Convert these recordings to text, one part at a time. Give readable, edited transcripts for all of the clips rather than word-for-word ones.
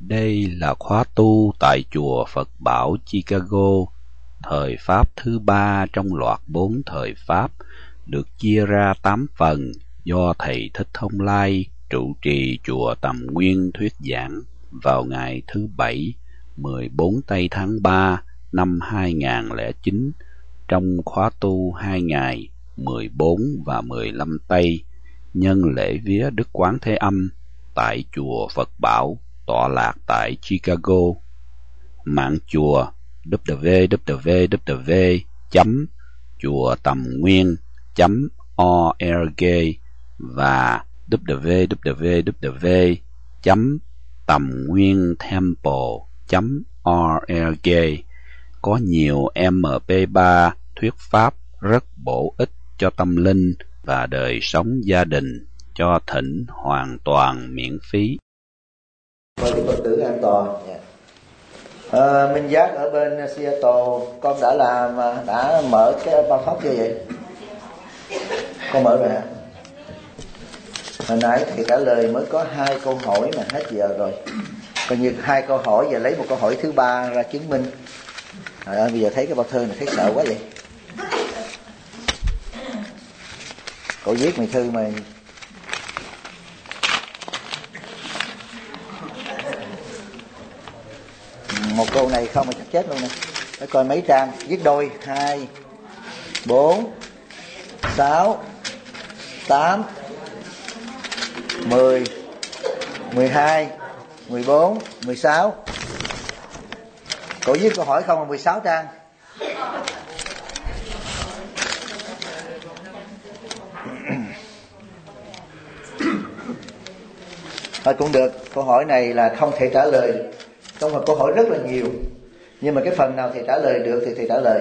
Đây là khóa tu tại chùa Phật Bảo Chicago, thời Pháp thứ 3 trong loạt 4 thời Pháp, được chia ra 8 phần do Thầy Thích Thông Lai trụ trì chùa Tầm Nguyên thuyết giảng vào ngày thứ Bảy, 14 tây tháng 3 năm 2009, trong khóa tu 2 ngày 14 và 15 tây, nhân lễ vía Đức Quán Thế Âm tại chùa Phật Bảo tọa lạc tại Chicago. Mạng chùa www.chuatamnguyên.org và www.tamnguyentemple.org có nhiều MP3 thuyết pháp rất bổ ích cho tâm linh và đời sống gia đình, cho thỉnh hoàn toàn miễn phí. Và cái Phật tử an toàn. Minh Giác ở bên Seattle, con đã mở cái bao pháp chưa vậy? Con mở rồi hả? Hồi nãy thì trả lời mới có 2 câu hỏi mà hết giờ rồi. Coi như 2 câu hỏi, giờ lấy một câu hỏi thứ 3 ra chứng minh. Bây giờ thấy cái bao thơ này thấy sợ quá vậy. Cậu viết mày thư mà. Một câu này không mà chắc chết luôn nè. Phải coi mấy trang. Viết đôi 2, 4, 6, 8, 10, 12, 14, 16. Cậu viết câu hỏi không là 16 trang. Thôi cũng được. Câu hỏi này là không thể trả lời. Không phải câu hỏi rất là nhiều, nhưng mà cái phần nào thầy trả lời được thì thầy trả lời.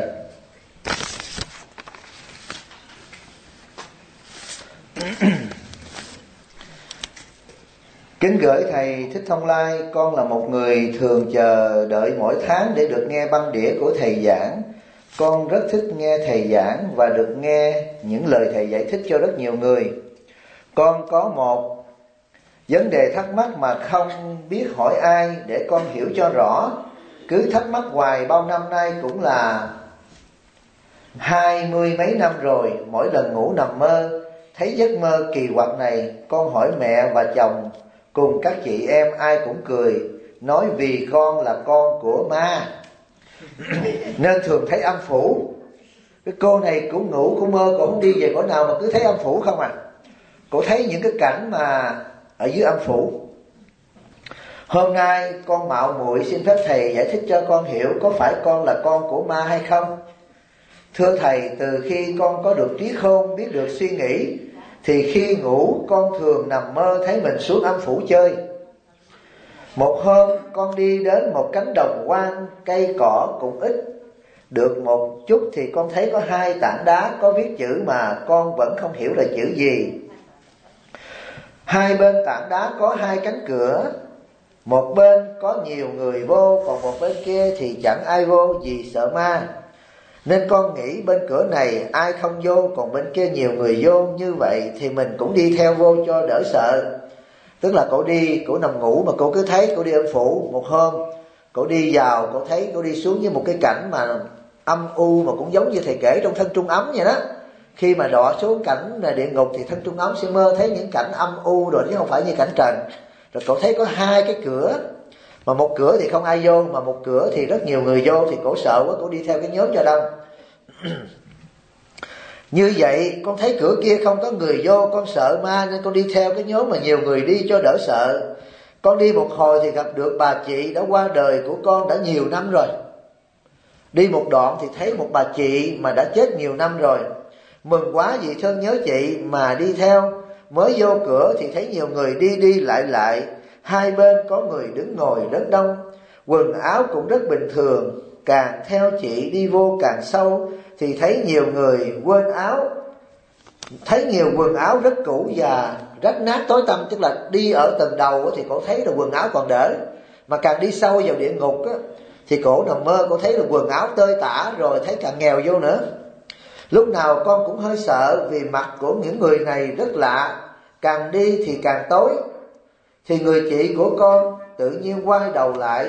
Kính gửi thầy Thích Thông Lai, con là một người thường chờ đợi mỗi tháng để được nghe băng đĩa của thầy giảng. Con rất thích nghe thầy giảng và được nghe những lời thầy giải thích cho rất nhiều người. Con có một vấn đề thắc mắc mà không biết hỏi ai để con hiểu cho rõ. Cứ thắc mắc hoài, bao năm nay cũng là 20 mấy năm rồi. Mỗi lần ngủ nằm mơ thấy giấc mơ kỳ quặc này, con hỏi mẹ và chồng cùng các chị em, ai cũng cười, nói vì con là con của ma nên thường thấy âm phủ. Cái cô này cũng ngủ cũng mơ, cũng không đi về cõi nào mà cứ thấy âm phủ không à. Cô thấy những cái cảnh mà ở dưới âm phủ. Hôm nay con mạo muội xin phép thầy giải thích cho con hiểu có phải con là con của ma hay không. Thưa thầy, từ khi con có được trí khôn, biết được suy nghĩ, thì khi ngủ con thường nằm mơ thấy mình xuống âm phủ chơi. Một hôm con đi đến một cánh đồng hoang, cây cỏ cũng ít. Được một chút thì con thấy có 2 tảng đá có viết chữ mà con vẫn không hiểu là chữ gì. Hai bên tảng đá có 2 cánh cửa. Một bên có nhiều người vô, còn một bên kia thì chẳng ai vô vì sợ ma. Nên con nghĩ bên cửa này ai không vô, còn bên kia nhiều người vô, như vậy thì mình cũng đi theo vô cho đỡ sợ. Tức là cậu nằm ngủ mà cậu cứ thấy cậu đi âm phủ. Một hôm cậu đi vào, cậu thấy cậu đi xuống với một cái cảnh mà âm u, mà cũng giống như thầy kể trong Thân Trung Ấm vậy đó. Khi mà đọa xuống cảnh địa ngục thì Thân Trung Ấm sẽ mơ thấy những cảnh âm u rồi, chứ không phải như cảnh trần. Rồi cậu thấy có 2 cái cửa, mà một cửa thì không ai vô, mà một cửa thì rất nhiều người vô, thì cậu sợ quá, cậu đi theo cái nhóm cho đông. Như vậy con thấy cửa kia không có người vô, con sợ ma nên con đi theo cái nhóm mà nhiều người đi cho đỡ sợ. Con đi một hồi thì gặp được bà chị đã qua đời của con đã nhiều năm rồi. Đi một đoạn thì thấy một bà chị mà đã chết nhiều năm rồi. Mừng quá vì thương nhớ chị mà đi theo. Mới vô cửa thì thấy nhiều người đi lại. Hai bên có người đứng ngồi rất đông. Quần áo cũng rất bình thường. Càng theo chị đi vô càng sâu thì thấy nhiều người quên áo. Thấy nhiều quần áo rất cũ và rách nát tối tăm. Tức là đi ở tầng đầu thì cổ thấy là quần áo còn đỡ. Mà càng đi sâu vào địa ngục thì cổ nằm mơ cổ thấy là quần áo tơi tả, rồi thấy càng nghèo vô nữa. Lúc nào con cũng hơi sợ vì mặt của những người này rất lạ. Càng đi thì càng tối. Thì người chị của con tự nhiên quay đầu lại,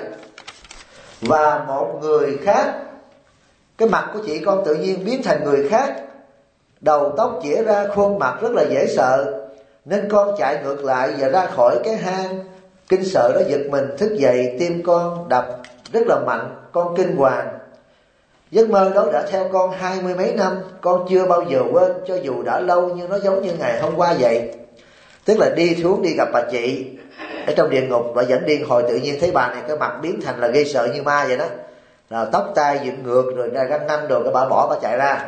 và một người khác, cái mặt của chị con tự nhiên biến thành người khác, đầu tóc chĩa ra, khuôn mặt rất là dễ sợ. Nên con chạy ngược lại và ra khỏi cái hang. Kinh sợ đó giật mình thức dậy, tim con đập rất là mạnh, con kinh hoàng. Giấc mơ đó đã theo con 20 mấy năm, con chưa bao giờ quên, cho dù đã lâu nhưng nó giống như ngày hôm qua vậy. Tức là đi xuống đi gặp bà chị ở trong địa ngục, và dẫn điên hồi tự nhiên thấy bà này cái mặt biến thành là gây sợ như ma vậy đó, là tóc tai dựng ngược rồi ra răng nanh rồi, cái bà bỏ bà chạy ra.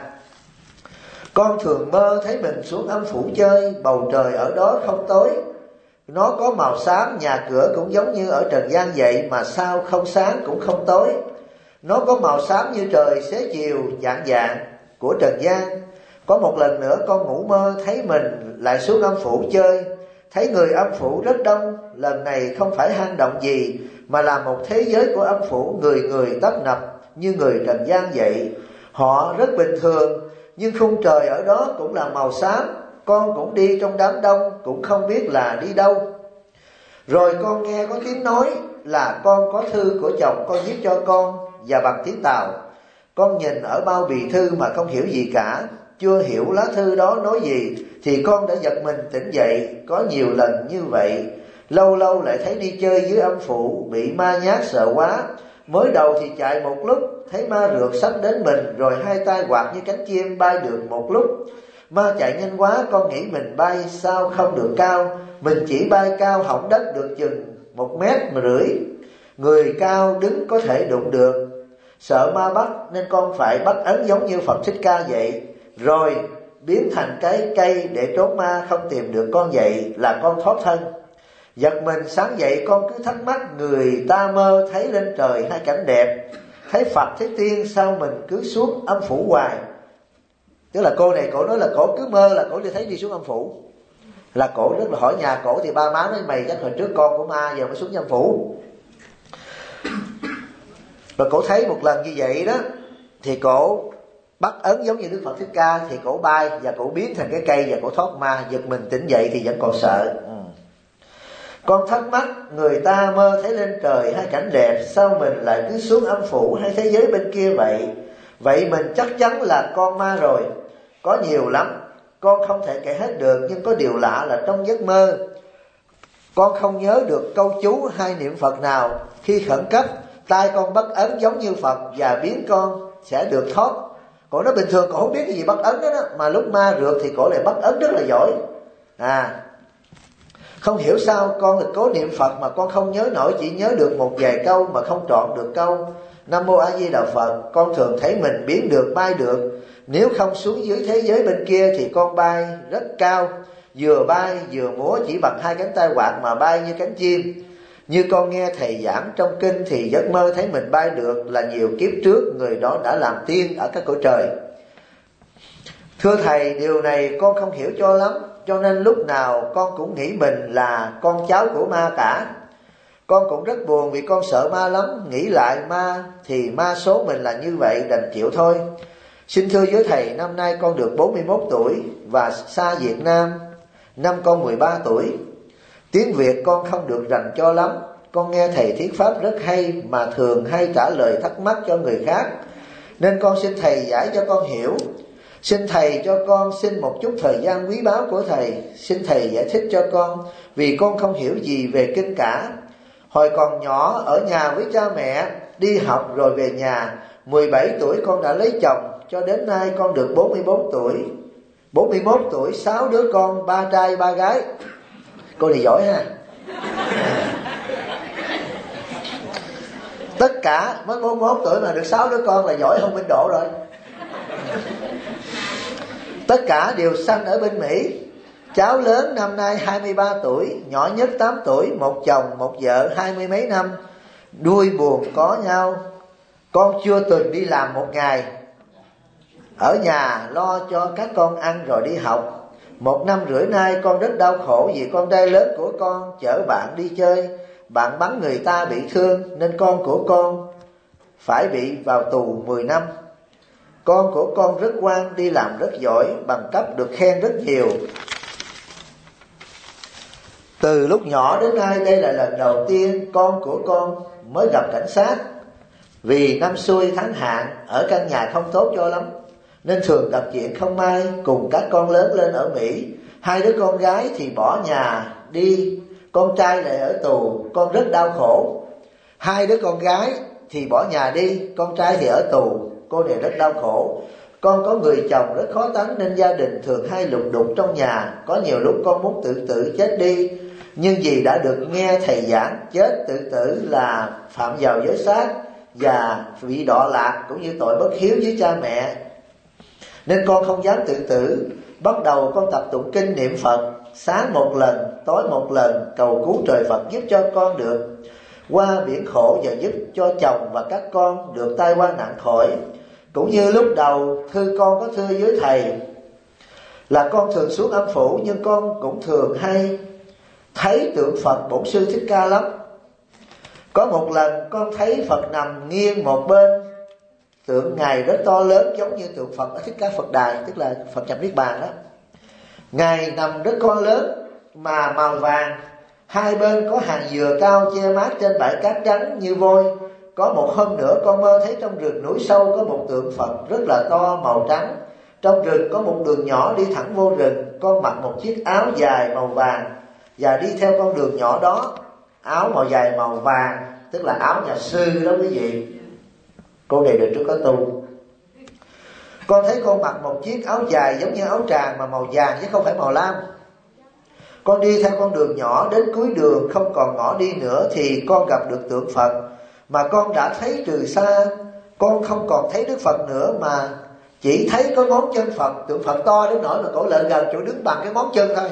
Con thường mơ thấy mình xuống âm phủ chơi, bầu trời ở đó không tối, nó có màu xám, nhà cửa cũng giống như ở trần gian vậy, mà sao không sáng cũng không tối. Nó có màu xám như trời xế chiều dạng dạng của trần gian. Có một lần nữa con ngủ mơ thấy mình lại xuống âm phủ chơi, thấy người âm phủ rất đông. Lần này không phải hang động gì, mà là một thế giới của âm phủ, người người tấp nập như người trần gian vậy. Họ rất bình thường, nhưng khung trời ở đó cũng là màu xám. Con cũng đi trong đám đông, cũng không biết là đi đâu. Rồi con nghe có tiếng nói là con có thư của chồng con viết cho con, và bằng tiếng Tàu. Con nhìn ở bao bì thư mà không hiểu gì cả, chưa hiểu lá thư đó nói gì, thì con đã giật mình tỉnh dậy. Có nhiều lần như vậy, lâu lâu lại thấy đi chơi dưới âm phủ, bị ma nhát sợ quá. Mới đầu thì chạy một lúc, thấy ma rượt sắp đến mình, rồi hai tay quạt như cánh chim bay được một lúc. Ma chạy nhanh quá, con nghĩ mình bay sao không được cao, mình chỉ bay cao hỏng đất được chừng 1,5 mét. Người cao đứng có thể đụng được. Sợ ma bắt nên con phải bắt ấn giống như Phật Thích Ca vậy, rồi biến thành cái cây để trốn ma không tìm được con vậy là con thoát thân. Giật mình sáng dậy con cứ thắc mắc, người ta mơ thấy lên trời hai cảnh đẹp, thấy Phật thấy tiên, sao mình cứ xuống âm phủ hoài. Tức là cô này, cổ nói là cổ cứ mơ là cổ đi thấy đi xuống âm phủ. Là cổ rất là hỏi nhà cổ thì ba má nói mày chắc hồi trước con của ma giờ mới xuống âm phủ. Và cổ thấy một lần như vậy đó, thì cổ bắt ấn giống như Đức Phật Thích Ca, thì cổ bay và cổ biến thành cái cây và cổ thoát ma. Giật mình tỉnh dậy thì vẫn còn sợ. Con thắc mắc, người ta mơ thấy lên trời hai cảnh đẹp, sao mình lại cứ xuống âm phủ hay thế giới bên kia vậy? Vậy mình chắc chắn là con ma rồi. Có nhiều lắm, con không thể kể hết được, nhưng có điều lạ là trong giấc mơ con không nhớ được câu chú hay niệm Phật nào. Khi khẩn cấp, tay con bắt ấn giống như Phật và biến con sẽ được thoát. Cổ nói bình thường cổ không biết cái gì bắt ấn đó, mà lúc ma rượt thì cổ lại bắt ấn rất là giỏi. Không hiểu sao con là cố niệm Phật mà con không nhớ nổi, chỉ nhớ được một vài câu mà không trọn được câu Nam Mô A Di Đà Phật. Con thường thấy mình biến được, bay được. Nếu không xuống dưới thế giới bên kia thì con bay rất cao, vừa bay vừa múa chỉ bằng hai cánh tay quạt mà bay như cánh chim. Như con nghe thầy giảng trong kinh thì giấc mơ thấy mình bay được là nhiều kiếp trước người đó đã làm tiên ở các cõi trời. Thưa thầy, điều này con không hiểu cho lắm, cho nên lúc nào con cũng nghĩ mình là con cháu của ma cả. Con cũng rất buồn vì con sợ ma lắm. Nghĩ lại ma thì ma số mình là như vậy, đành chịu thôi. Xin thưa với thầy, năm nay con được 41 tuổi và xa Việt Nam. Năm con 13 tuổi. Tiếng Việt con không được rành cho lắm. Con nghe thầy thuyết pháp rất hay mà thường hay trả lời thắc mắc cho người khác, nên con xin thầy giải cho con hiểu. Xin thầy cho con xin một chút thời gian quý báu của thầy. Xin thầy giải thích cho con, vì con không hiểu gì về kinh cả. Hồi còn nhỏ ở nhà với cha mẹ, đi học rồi về nhà. 17 tuổi con đã lấy chồng, cho đến nay con được 44 tuổi. 41 tuổi, 6 đứa con, 3 trai 3 gái. Cô này giỏi ha. Tất cả mới 41 tuổi mà được 6 đứa con là giỏi hơn bên Độ rồi. Tất cả đều sanh ở bên Mỹ. Cháu lớn năm nay 23 tuổi, nhỏ nhất 8 tuổi, một chồng một vợ 20 mấy năm, đuôi buồn có nhau. Con chưa từng đi làm một ngày, ở nhà lo cho các con ăn rồi đi học. 1 năm rưỡi nay con rất đau khổ vì con trai lớn của con chở bạn đi chơi, bạn bắn người ta bị thương nên con của con phải bị vào tù 10 năm. Con của con rất ngoan, đi làm rất giỏi, bằng cấp được khen rất nhiều. Từ lúc nhỏ đến nay đây là lần đầu tiên con của con mới gặp cảnh sát. Vì năm xuôi tháng hạn ở căn nhà không tốt cho lắm, nên thường gặp chuyện không may. Cùng các con lớn lên ở Mỹ, hai đứa con gái thì bỏ nhà đi, con trai lại ở tù, con rất đau khổ. Hai đứa con gái thì bỏ nhà đi, con trai thì ở tù, cô này rất đau khổ. Con có người chồng rất khó tánh nên gia đình thường hay lục đục trong nhà. Có nhiều lúc con muốn tự tử chết đi, nhưng vì đã được nghe thầy giảng chết tự tử là phạm vào giới sát và bị đọa lạc, cũng như tội bất hiếu với cha mẹ, nên con không dám tự tử. Bắt đầu con tập tụng kinh niệm Phật, sáng một lần, tối một lần, cầu cứu trời Phật giúp cho con được qua biển khổ và giúp cho chồng và các con được tai qua nạn khỏi. Cũng như lúc đầu con có thưa với thầy là con thường xuống âm phủ, nhưng con cũng thường hay thấy tượng Phật Bổn Sư Thích Ca lắm. Có một lần con thấy Phật nằm nghiêng một bên, tượng Ngài rất to lớn giống như tượng Phật ở Thích Ca Phật Đài, tức là Phật nhập Niết Bàn đó. Ngài nằm rất to lớn mà màu vàng, hai bên có hàng dừa cao che mát trên bãi cát trắng như vôi. Có một hôm nữa con mơ thấy trong rừng núi sâu có một tượng Phật rất là to màu trắng. Trong rừng có một đường nhỏ đi thẳng vô rừng. Con mặc một chiếc áo dài màu vàng và đi theo con đường nhỏ đó. Áo màu dài màu vàng tức là áo nhà sư đó quý vị. Cô này được trước có tu. Con thấy con mặc một chiếc áo dài giống như áo tràng mà màu vàng chứ không phải màu lam. Con đi theo con đường nhỏ, đến cuối đường không còn ngõ đi nữa thì con gặp được tượng Phật mà con đã thấy từ xa. Con không còn thấy Đức Phật nữa mà chỉ thấy có ngón chân Phật. Tượng Phật to đến nỗi mà cổ lợn gần chỗ đứng bằng cái ngón chân thôi.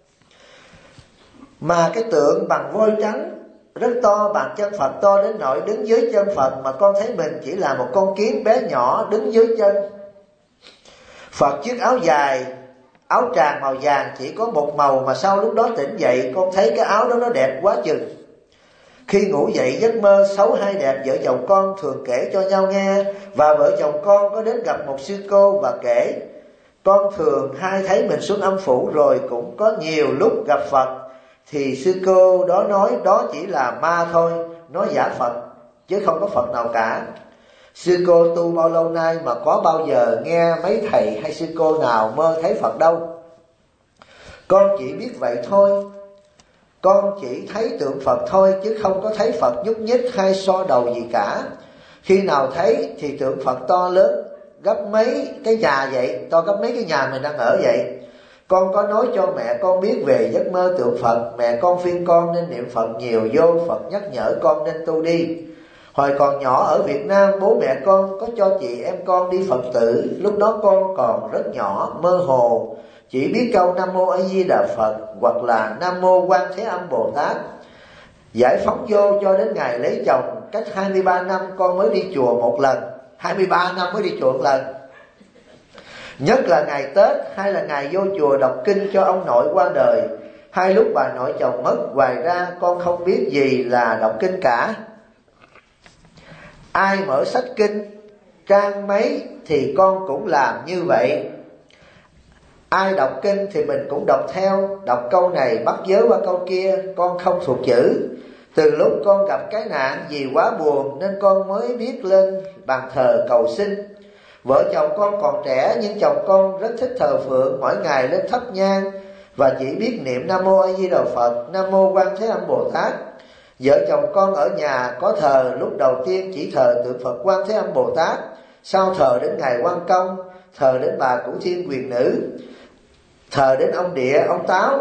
Mà cái tượng bằng vôi trắng rất to, bằng chân Phật to đến nỗi đứng dưới chân Phật mà con thấy mình chỉ là một con kiến bé nhỏ đứng dưới chân Phật. Chiếc áo dài, áo tràng màu vàng chỉ có một màu, mà sau lúc đó tỉnh dậy con thấy cái áo đó nó đẹp quá chừng. Khi ngủ dậy giấc mơ xấu hay đẹp vợ chồng con thường kể cho nhau nghe. Và vợ chồng con có đến gặp một sư cô và kể con thường hay thấy mình xuống âm phủ, rồi cũng có nhiều lúc gặp Phật thì sư cô đó nói đó chỉ là ma thôi, nói giả Phật chứ không có Phật nào cả. Sư cô tu bao lâu nay mà có bao giờ nghe mấy thầy hay sư cô nào mơ thấy Phật đâu. Con chỉ biết vậy thôi. Con chỉ thấy tượng Phật thôi chứ không có thấy Phật nhúc nhích hay so đầu gì cả. Khi nào thấy thì tượng Phật to lớn gấp mấy cái nhà vậy, to gấp mấy cái nhà mình đang ở vậy. Con có nói cho mẹ con biết về giấc mơ tượng Phật. Mẹ con khuyên con nên niệm Phật nhiều vô, Phật nhắc nhở con nên tu đi. Hồi còn nhỏ ở Việt Nam, bố mẹ con có cho chị em con đi Phật tử. Lúc đó con còn rất nhỏ, mơ hồ, chỉ biết câu Nam Mô A Di Đà Phật hoặc là Nam Mô Quan Thế Âm Bồ Tát. Giải phóng vô cho đến ngày lấy chồng, cách 23 năm con mới đi chùa một lần. 23 năm mới đi chùa một lần. Nhất là ngày Tết hay là ngày vô chùa đọc kinh cho ông nội qua đời. Hai lúc bà nội chồng mất, ngoài ra con không biết gì là đọc kinh cả. Ai mở sách kinh trang mấy thì con cũng làm như vậy. Ai đọc kinh thì mình cũng đọc theo, đọc câu này bắt vớ qua câu kia. Con không thuộc chữ. Từ lúc con gặp cái nạn vì quá buồn nên con mới biết lên bàn thờ cầu xin. Vợ chồng con còn trẻ nhưng chồng con rất thích thờ phượng, mỗi ngày lên thắp nhang và chỉ biết niệm Nam Mô A Di Đà Phật, Nam Mô Quan Thế Âm Bồ Tát. Vợ chồng con ở nhà có thờ, lúc đầu tiên chỉ thờ tượng Phật Quan Thế Âm Bồ Tát, sau thờ đến Ngài Quan Công, thờ đến bà Cửu Thiên Quyền Nữ, thờ đến ông Địa, ông Táo.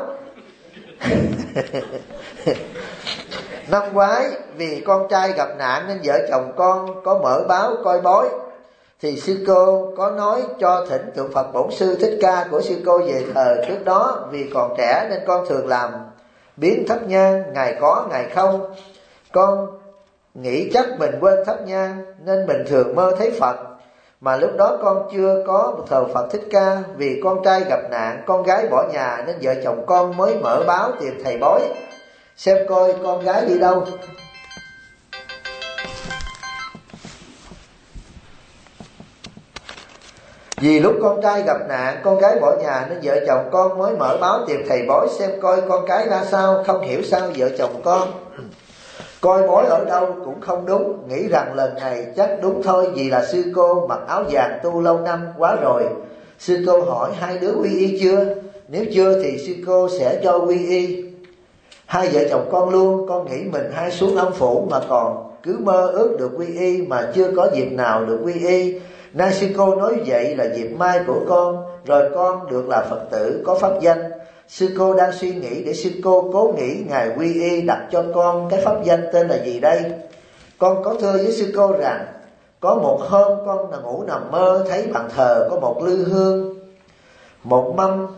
Năm ngoái vì con trai gặp nạn nên vợ chồng con có mở báo coi bói, thì sư cô có nói cho thỉnh tượng Phật Bổn Sư Thích Ca của sư cô về thờ trước đó. Vì còn trẻ nên con thường làm biến thắp nhang, ngày có ngày không. Con nghĩ chắc mình quên thắp nhang nên mình thường mơ thấy Phật. Mà lúc đó con chưa có thờ Phật Thích Ca. Vì con trai gặp nạn, con gái bỏ nhà nên vợ chồng con mới mở báo tìm thầy bói xem coi con gái đi đâu. Vì lúc con trai gặp nạn, con gái bỏ nhà, nên vợ chồng con mới mở báo tìm thầy bói xem coi con cái ra sao. Không hiểu sao vợ chồng con coi bói ở đâu cũng không đúng, nghĩ rằng lần này chắc đúng thôi, vì là sư cô mặc áo vàng tu lâu năm quá rồi. Sư cô hỏi hai đứa quy y chưa? Nếu chưa thì sư cô sẽ cho quy y. Hai vợ chồng con luôn, con nghĩ mình hay xuống âm phủ mà còn cứ mơ ước được quy y mà chưa có dịp nào được quy y. Nay sư cô nói vậy là dịp mai của con, rồi con được là Phật tử có pháp danh. Sư cô đang suy nghĩ để sư cô cố nghĩ ngày quy y đặt cho con cái pháp danh tên là gì đây? Con có thưa với sư cô rằng có một hôm con ngủ nằm mơ thấy bàn thờ có một lư hương, một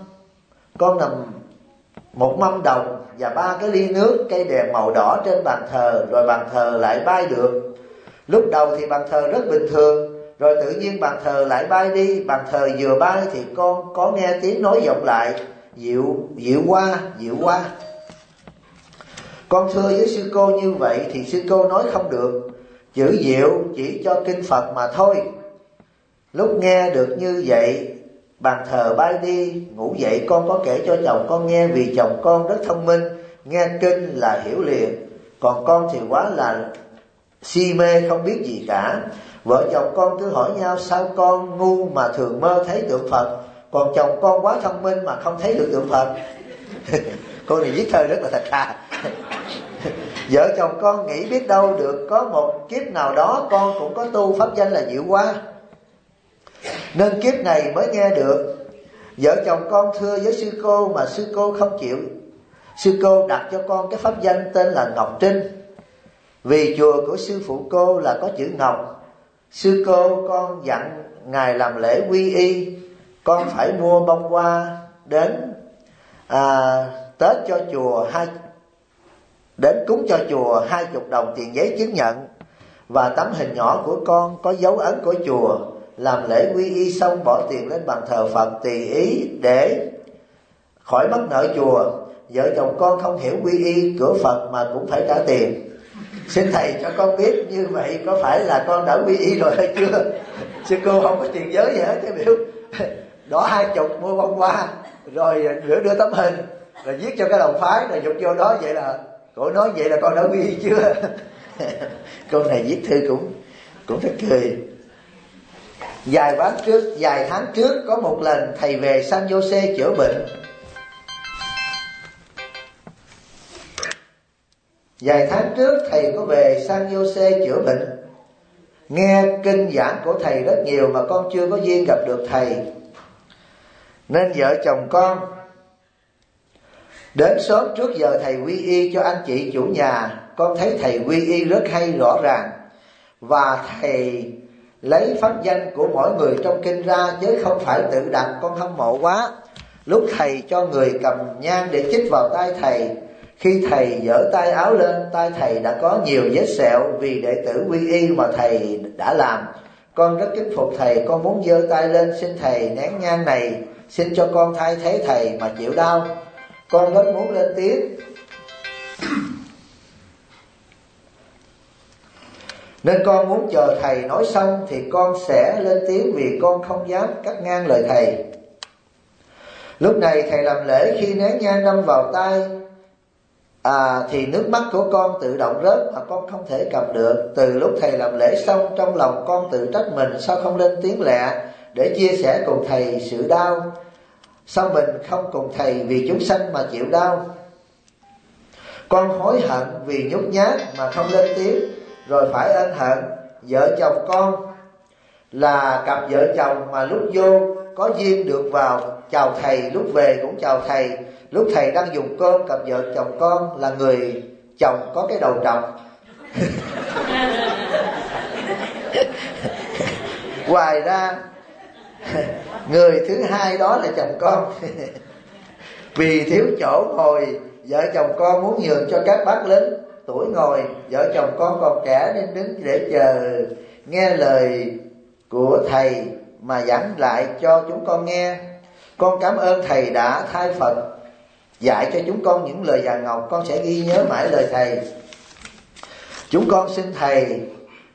mâm đồng và 3 cái ly nước, cây đèn màu đỏ trên bàn thờ, rồi bàn thờ lại bay được. Lúc đầu thì bàn thờ rất bình thường, rồi tự nhiên bàn thờ lại bay đi. Bàn thờ vừa bay thì con có nghe tiếng nói vọng lại: dịu qua. Con thưa với sư cô như vậy thì sư cô nói không được, chữ dịu chỉ cho kinh Phật mà thôi. Lúc nghe được như vậy, bàn thờ bay đi, ngủ dậy con có kể cho chồng con nghe, vì chồng con rất thông minh, nghe kinh là hiểu liền, còn con thì quá là si mê không biết gì cả. Vợ chồng con cứ hỏi nhau sao con ngu mà thường mơ thấy tượng Phật, còn chồng con quá thông minh mà không thấy được tượng Phật. Cô này viết thơ rất là thật thà. Vợ chồng con nghĩ biết đâu được có một kiếp nào đó con cũng có tu pháp danh là Diệu Hoa, nên kiếp này mới nghe được. Vợ chồng con thưa với sư cô mà sư cô không chịu. Sư cô đặt cho con cái pháp danh tên là Ngọc Trinh, vì chùa của sư phụ cô là có chữ Ngọc. Sư cô con dặn ngày làm lễ quy y, con phải mua bông hoa đến Tết cho chùa đến cúng cho chùa 20 đồng tiền giấy chứng nhận, và tấm hình nhỏ của con có dấu ấn của chùa. Làm lễ quy y xong bỏ tiền lên bàn thờ Phật tùy ý để khỏi mất nợ chùa. Vợ chồng con không hiểu quy y cửa Phật mà cũng phải trả tiền. Xin thầy cho con biết như vậy có phải là con đã quy y rồi hay chưa? Sư cô không có tiền giới gì hết, chứ biểu đỏ 20 mua bông hoa, rồi đưa tấm hình, rồi viết cho cái đồng phái, rồi dục vô đó. Vậy là cổ nói vậy là con đã quy y chưa? Câu này viết thư cũng thật cười. Vài tháng trước có một lần thầy về San Jose chữa bệnh. Vài tháng trước thầy có về San Jose chữa bệnh. Nghe kinh giảng của thầy rất nhiều mà con chưa có duyên gặp được thầy, nên vợ chồng con đến sớm trước giờ thầy quy y cho anh chị chủ nhà. Con thấy thầy quy y rất hay rõ ràng, và thầy lấy pháp danh của mỗi người trong kinh ra chứ không phải tự đặt. Con hâm mộ quá. Lúc thầy cho người cầm nhang để chích vào tay thầy, khi thầy giở tay áo lên, tay thầy đã có nhiều vết sẹo vì đệ tử quy y mà thầy đã làm. Con rất kính phục thầy, con muốn giơ tay lên xin thầy nén nhang này, xin cho con thay thế thầy mà chịu đau. Con rất muốn lên tiếng, nên con muốn chờ thầy nói xong thì con sẽ lên tiếng, vì con không dám cắt ngang lời thầy. Lúc này thầy làm lễ, khi nén nhang đâm vào tay thì nước mắt của con tự động rớt mà con không thể cầm được. Từ lúc thầy làm lễ xong, trong lòng con tự trách mình sao không lên tiếng lẹ để chia sẻ cùng thầy sự đau. Sao mình không cùng thầy vì chúng sanh mà chịu đau? Con hối hận vì nhút nhát mà không lên tiếng, rồi phải ân hận. Vợ chồng con là cặp vợ chồng mà lúc vô có duyên được vào chào thầy, lúc về cũng chào thầy. Lúc thầy đang dùng cơm, cặp vợ chồng con là người chồng có cái đầu trọc. Ngoài ra người thứ hai đó là chồng con. Vì thiếu chỗ ngồi, vợ chồng con muốn nhường cho các bác lớn tuổi ngồi. Vợ chồng con còn trẻ nên đứng để chờ nghe lời của thầy mà giảng lại cho chúng con nghe. Con cảm ơn thầy đã thay Phật dạy cho chúng con những lời vàng ngọc, con sẽ ghi nhớ mãi lời thầy. Chúng con xin thầy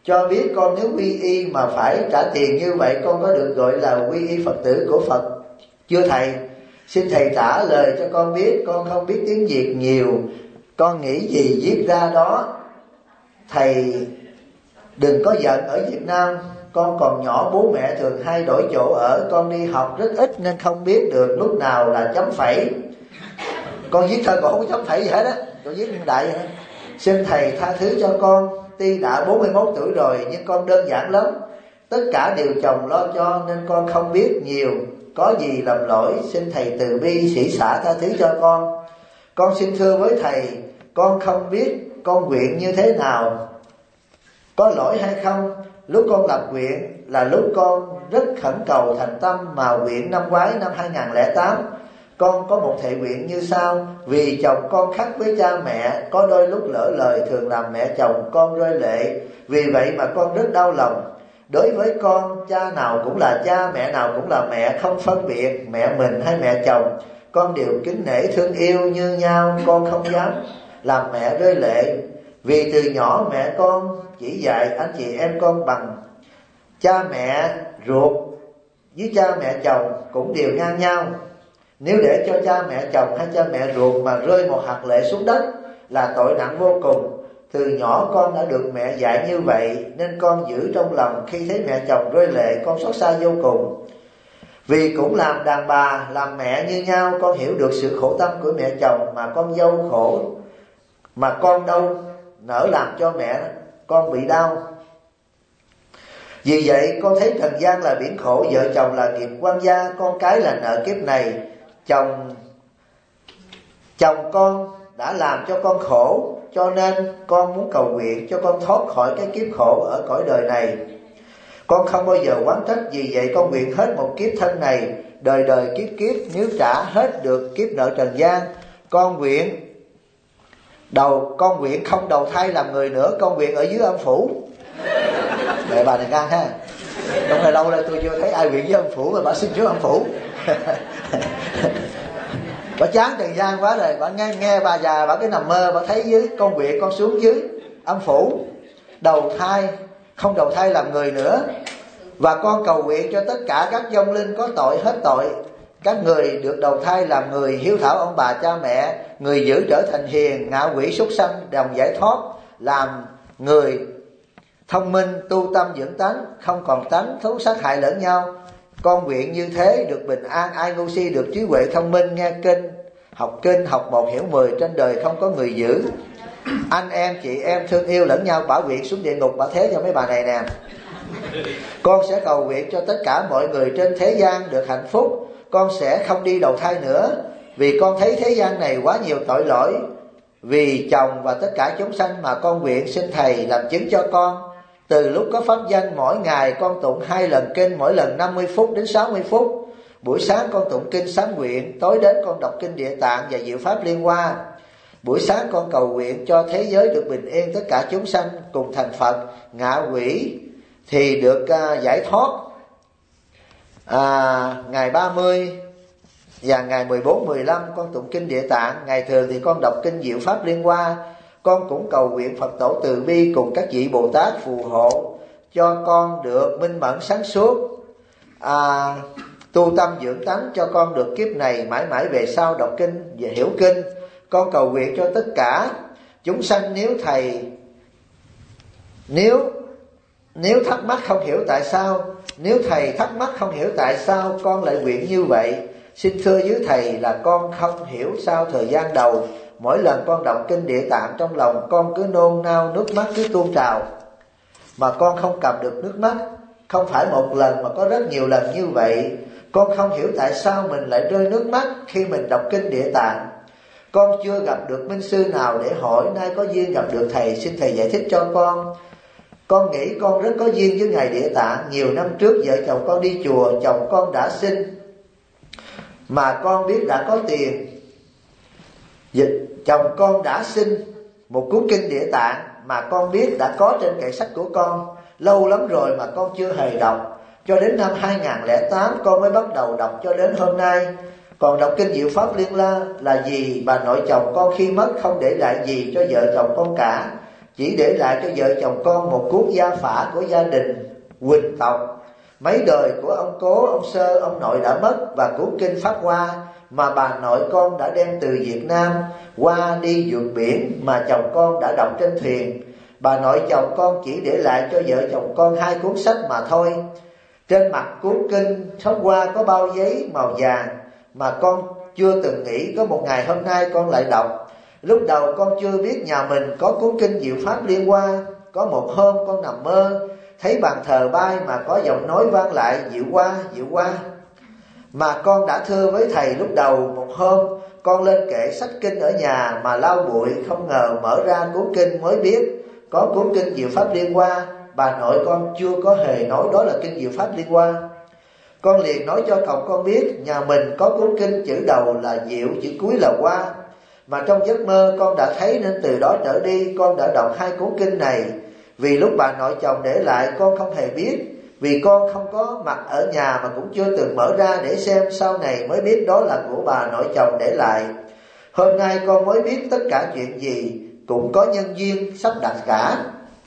cho biết con nếu quy y mà phải trả tiền như vậy, con có được gọi là quy y Phật tử của Phật chưa thầy? Xin thầy trả lời cho con biết, con không biết tiếng Việt nhiều, con nghĩ gì viết ra đó. Thầy đừng có giận, ở Việt Nam con còn nhỏ, bố mẹ thường hay đổi chỗ ở, con đi học rất ít nên không biết được lúc nào là chấm phẩy. Con viết thơ còn không có chấm phẩy gì hết á, con viết hiện đại vậy đó. Xin thầy tha thứ cho con, tuy đã 41 tuổi rồi nhưng con đơn giản lắm, tất cả đều chồng lo cho nên con không biết nhiều, có gì lầm lỗi xin thầy từ bi sĩ xả tha thứ cho con. Con xin thưa với thầy, con không biết con nguyện như thế nào, có lỗi hay không. Lúc con lập nguyện là lúc con rất khẩn cầu thành tâm, mà nguyện năm ngoái năm 2008 con có một thệ nguyện như sau: vì chồng con khác với cha mẹ, có đôi lúc lỡ lời thường làm mẹ chồng con rơi lệ, vì vậy mà con rất đau lòng. Đối với con, cha nào cũng là cha, mẹ nào cũng là mẹ, không phân biệt mẹ mình hay mẹ chồng, con đều kính nể thương yêu như nhau. Con không dám làm mẹ rơi lệ, vì từ nhỏ mẹ con chỉ dạy anh chị em con bằng cha mẹ ruột với cha mẹ chồng cũng đều ngang nhau. Nếu để cho cha mẹ chồng hay cha mẹ ruột mà rơi một hạt lệ xuống đất là tội nặng vô cùng. Từ nhỏ con đã được mẹ dạy như vậy nên con giữ trong lòng, khi thấy mẹ chồng rơi lệ con xót xa vô cùng. Vì cũng làm đàn bà làm mẹ như nhau, con hiểu được sự khổ tâm của mẹ chồng, mà con dâu khổ mà con đâu nỡ làm cho mẹ con bị đau. Vì vậy con thấy trần gian là biển khổ, vợ chồng là nghiệp quan gia, con cái là nợ kiếp này. Chồng con đã làm cho con khổ, cho nên con muốn cầu nguyện cho con thoát khỏi cái kiếp khổ ở cõi đời này. Con không bao giờ oán trách, vì vậy con nguyện hết một kiếp thân này, đời đời kiếp kiếp, nếu trả hết được kiếp nợ trần gian, con nguyện không đầu thai làm người nữa, con nguyện ở dưới âm phủ. Mẹ bà này ngang ha. Trong này lâu nay tôi chưa thấy ai nguyện với âm phủ mà bà xin xuống âm phủ. Bà chán trần gian quá rồi, bà nghe bà già bà cứ nằm mơ, bà thấy dưới con nguyện con xuống dưới âm phủ đầu thai, không đầu thai làm người nữa. Và con cầu nguyện cho tất cả các vong linh có tội hết tội, các người được đầu thai làm người, hiếu thảo ông bà cha mẹ, người dữ trở thành hiền, ngạ quỷ súc sanh đồng giải thoát, làm người thông minh, tu tâm dưỡng tánh, không còn tánh thú sát hại lẫn nhau. Con nguyện như thế được bình an, ai ngu si được trí huệ thông minh, nghe kinh, học 1 hiểu 10, trên đời không có người dữ. Anh em chị em thương yêu lẫn nhau, bảo nguyện xuống địa ngục bảo thế cho mấy bà này nè. Con sẽ cầu nguyện cho tất cả mọi người trên thế gian được hạnh phúc. Con sẽ không đi đầu thai nữa, vì con thấy thế gian này quá nhiều tội lỗi. Vì chồng và tất cả chúng sanh mà con nguyện xin thầy làm chứng cho con. Từ lúc có pháp danh, mỗi ngày con tụng 2 lần kinh, mỗi lần 50 phút đến 60 phút. Buổi sáng con tụng kinh sám nguyện, tối đến con đọc kinh Địa Tạng và Diệu Pháp Liên Hoa. Buổi sáng con cầu nguyện cho thế giới được bình yên, tất cả chúng sanh cùng thành Phật, ngạ quỷ thì được giải thoát. Ngày 30 và ngày 14, 15 con tụng kinh Địa Tạng. Ngày thường thì con đọc kinh Diệu Pháp Liên Hoa. Con cũng cầu nguyện Phật tổ từ bi cùng các vị Bồ Tát phù hộ cho con được minh mẫn sáng suốt, tu tâm dưỡng tánh, cho con được kiếp này mãi mãi về sau đọc kinh và hiểu kinh. Con cầu nguyện cho tất cả chúng sanh, nếu thắc mắc không hiểu tại sao, nếu thầy thắc mắc không hiểu tại sao con lại nguyện như vậy, xin thưa với thầy là con không hiểu sao thời gian đầu mỗi lần con đọc kinh Địa Tạng trong lòng con cứ nôn nao, nước mắt cứ tuôn trào, mà con không cầm được nước mắt. Không phải một lần mà có rất nhiều lần như vậy. Con không hiểu tại sao mình lại rơi nước mắt khi mình đọc kinh Địa Tạng. Con chưa gặp được minh sư nào để hỏi, nay có duyên gặp được thầy, xin thầy giải thích cho con. Con nghĩ con rất có duyên với Ngài Địa Tạng. Nhiều năm trước vợ chồng con đi chùa, chồng con đã sinh mà con biết đã có tiền. Chồng con đã xin một cuốn kinh Địa Tạng mà con biết đã có trên kệ sách của con. Lâu lắm rồi mà con chưa hề đọc. Cho đến năm 2008 con mới bắt đầu đọc cho đến hôm nay. Còn đọc kinh Diệu Pháp Liên La là gì bà nội chồng con khi mất không để lại gì cho vợ chồng con cả. chỉ để lại cho vợ chồng con một cuốn gia phả của gia đình Huỳnh tộc. Mấy đời của ông cố, ông sơ, ông nội đã mất, và cuốn kinh Pháp Hoa mà bà nội con đã đem từ Việt Nam qua đi vượt biển mà chồng con đã đọc trên thuyền. Bà nội chồng con chỉ để lại cho vợ chồng con 2 cuốn sách mà thôi. Trên mặt cuốn kinh Pháp Hoa có bao giấy màu vàng mà con chưa từng nghĩ có một ngày hôm nay con lại đọc. Lúc đầu con chưa biết nhà mình có cuốn kinh Diệu Pháp Liên Hoa. Có một hôm con nằm mơ, thấy bàn thờ bay mà có giọng nói vang lại: Diệu Hoa, Diệu Hoa. Mà con đã thưa với thầy lúc đầu. Một hôm con lên kệ sách kinh ở nhà mà lau bụi, không ngờ mở ra cuốn kinh mới biết có cuốn kinh Diệu Pháp Liên Hoa. Bà nội con chưa có hề nói đó là kinh Diệu Pháp Liên Hoa. Con liền nói cho chồng con biết nhà mình có cuốn kinh chữ đầu là Diệu, chữ cuối là Hoa. Mà trong giấc mơ con đã thấy, nên từ đó trở đi con đã đọc 2 cuốn kinh này. Vì lúc bà nội chồng để lại con không hề biết, vì con không có mặt ở nhà mà cũng chưa từng mở ra để xem. Sau này mới biết đó là của bà nội chồng để lại. Hôm nay con mới biết tất cả chuyện gì cũng có nhân duyên sắp đặt cả.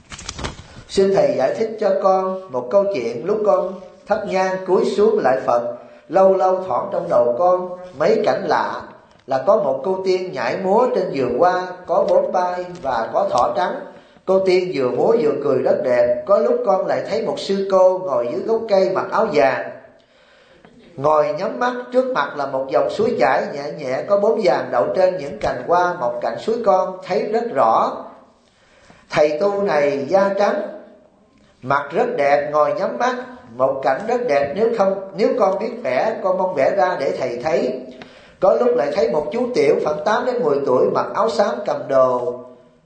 Xin thầy giải thích cho con một câu chuyện lúc con thắp nhang cúi xuống lại Phật. Lâu lâu thoảng trong đầu con mấy cảnh lạ, là có một cô tiên nhảy múa trên vườn hoa, có 4 vai và có thỏ trắng. Cô tiên vừa múa vừa cười rất đẹp. Có lúc con lại thấy một sư cô ngồi dưới gốc cây mặc áo vàng, ngồi nhắm mắt. Trước mặt là một dòng suối chảy nhẹ nhẹ, có 4 vàng đậu trên những cành hoa mọc cạnh suối, con thấy rất rõ. Thầy tu này da trắng, mặt rất đẹp, ngồi nhắm mắt. Một cảnh rất đẹp, nếu con biết vẽ, con mong vẽ ra để thầy thấy. Có lúc lại thấy một chú tiểu khoảng 8 đến 10 tuổi, mặc áo xám, cầm đồ,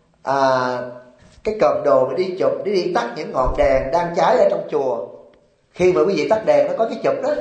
cái cầm đồ mà đi chụp, để đi tắt những ngọn đèn đang cháy ở trong chùa. Khi mà quý vị tắt đèn nó có cái chụp đó.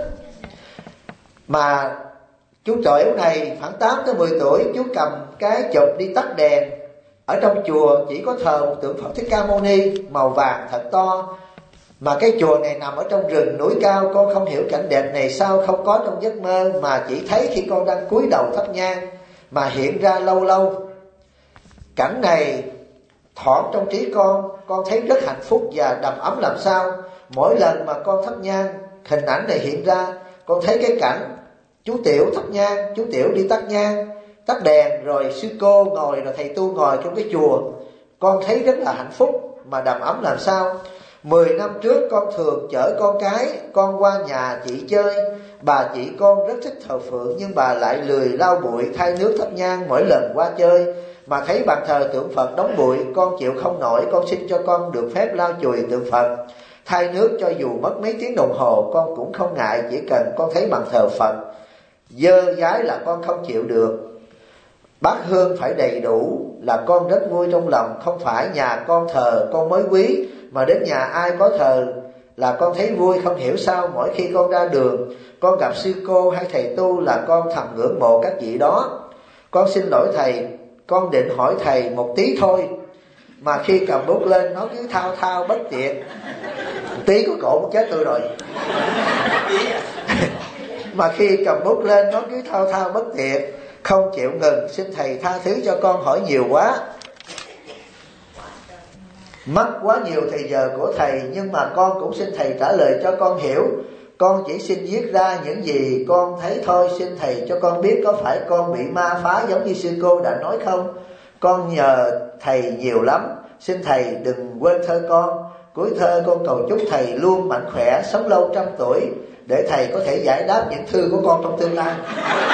Mà chú tiểu này khoảng 8 tới 10 tuổi, chú cầm cái chụp đi tắt đèn. Ở trong chùa chỉ có thờ một tượng Phật Thích Ca Mâu Ni màu vàng thật to. Mà cái chùa này nằm ở trong rừng núi cao. Con không hiểu cảnh đẹp này sao không có trong giấc mơ, mà chỉ thấy khi con đang cúi đầu thắp nhang mà hiện ra lâu lâu. Cảnh này thoảng trong trí con thấy rất hạnh phúc và đầm ấm làm sao. Mỗi lần mà con thắp nhang, hình ảnh này hiện ra. Con thấy cái cảnh chú tiểu thắp nhang, chú tiểu đi tắt nhang, tắt đèn, rồi sư cô ngồi, rồi thầy tu ngồi trong cái chùa. Con thấy rất là hạnh phúc mà đầm ấm làm sao. 10 năm trước con thường chở con cái con qua nhà chị chơi. Bà chị con rất thích thờ phượng, nhưng bà lại lười lau bụi thay nước thắp nhang mỗi lần qua chơi. Mà thấy bàn thờ tượng Phật đóng bụi, con chịu không nổi. Con xin cho con được phép lau chùi tượng Phật, thay nước cho dù mất mấy tiếng đồng hồ con cũng không ngại. Chỉ cần con thấy bàn thờ Phật dơ dái là con không chịu được. Bát hương phải đầy đủ là con rất vui trong lòng. Không phải nhà con thờ con mới quý, mà đến nhà ai có thờ là con thấy vui. Không hiểu sao mỗi khi con ra đường, con gặp sư cô hay thầy tu là con thầm ngưỡng mộ các vị đó. Con xin lỗi thầy, con định hỏi thầy một tí thôi, mà khi cầm bút lên nó cứ thao thao bất tuyệt. Tí có cổ chết tôi rồi. Mà khi cầm bút lên nó cứ thao thao bất tuyệt, không chịu ngừng. Xin thầy tha thứ cho con hỏi nhiều quá, mất quá nhiều thời giờ của thầy. Nhưng mà con cũng xin thầy trả lời cho con hiểu. Con chỉ xin viết ra những gì con thấy thôi. Xin thầy cho con biết có phải con bị ma phá giống như sư cô đã nói không? Con nhờ thầy nhiều lắm. Xin thầy đừng quên thơ con. Cuối thơ con cầu chúc thầy luôn mạnh khỏe, sống lâu 100 tuổi, để thầy có thể giải đáp những thư của con trong tương lai.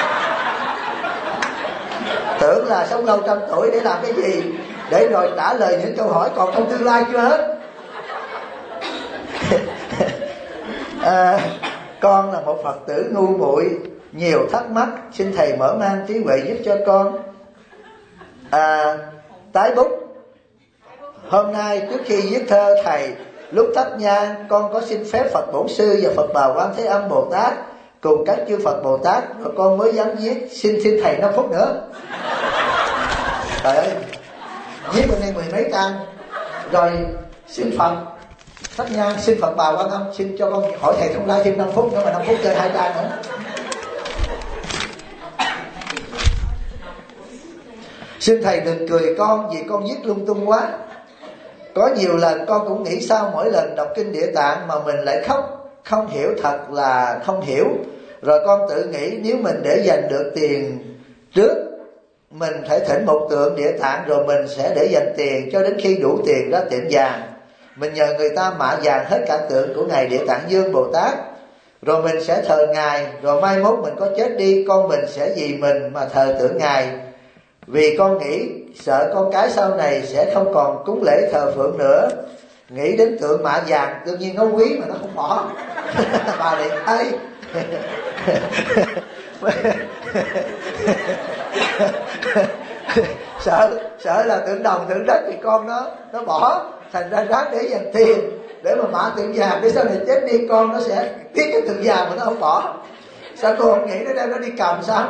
Tưởng là sống lâu 100 tuổi để làm cái gì? Để rồi trả lời những câu hỏi còn trong tương lai chưa hết. Con là một Phật tử ngu muội, nhiều thắc mắc, xin thầy mở mang trí huệ giúp cho con. Tái bút. Hôm nay trước khi viết thơ thầy, lúc thắp nhang con có xin phép Phật Bổn Sư và Phật Bà Quan Thế Âm Bồ Tát cùng các chư Phật Bồ Tát, rồi con mới dám viết. Xin thầy 5 phút nữa. Trời ơi, viết bên đây 10 mấy trang, rồi xin Phật thắp nhang, xin Phật Bà Quan Âm, xin cho con hỏi thầy Thông Lai thêm 5 phút nữa, mà 5 phút chơi 2 trang nữa. Xin thầy đừng cười con vì con viết lung tung quá. Có nhiều lần con cũng nghĩ sao mỗi lần đọc kinh Địa Tạng mà mình lại khóc, không hiểu, thật là không hiểu. Rồi con tự nghĩ nếu mình để dành được tiền trước, mình phải thỉnh một tượng Địa Tạng, rồi mình sẽ để dành tiền cho đến khi đủ tiền ra tiệm vàng, mình nhờ người ta mạ vàng hết cả tượng của Ngài Địa Tạng Dương Bồ Tát, rồi mình sẽ thờ Ngài. Rồi mai mốt mình có chết đi, con mình sẽ vì mình mà thờ tượng Ngài. Vì con nghĩ sợ con cái sau này sẽ không còn cúng lễ thờ phượng nữa. Nghĩ đến tượng mạ vàng tự nhiên nó quý mà nó không bỏ. Bà liền thấy sợ là tượng đồng tượng đất thì con nó bỏ, thành ra ráng để dành tiền để mà mạ tượng vàng, để sau này chết đi con nó sẽ tiếc cái tượng vàng mà nó không bỏ. Sao cô không nghĩ nó đem nó đi cầm sao?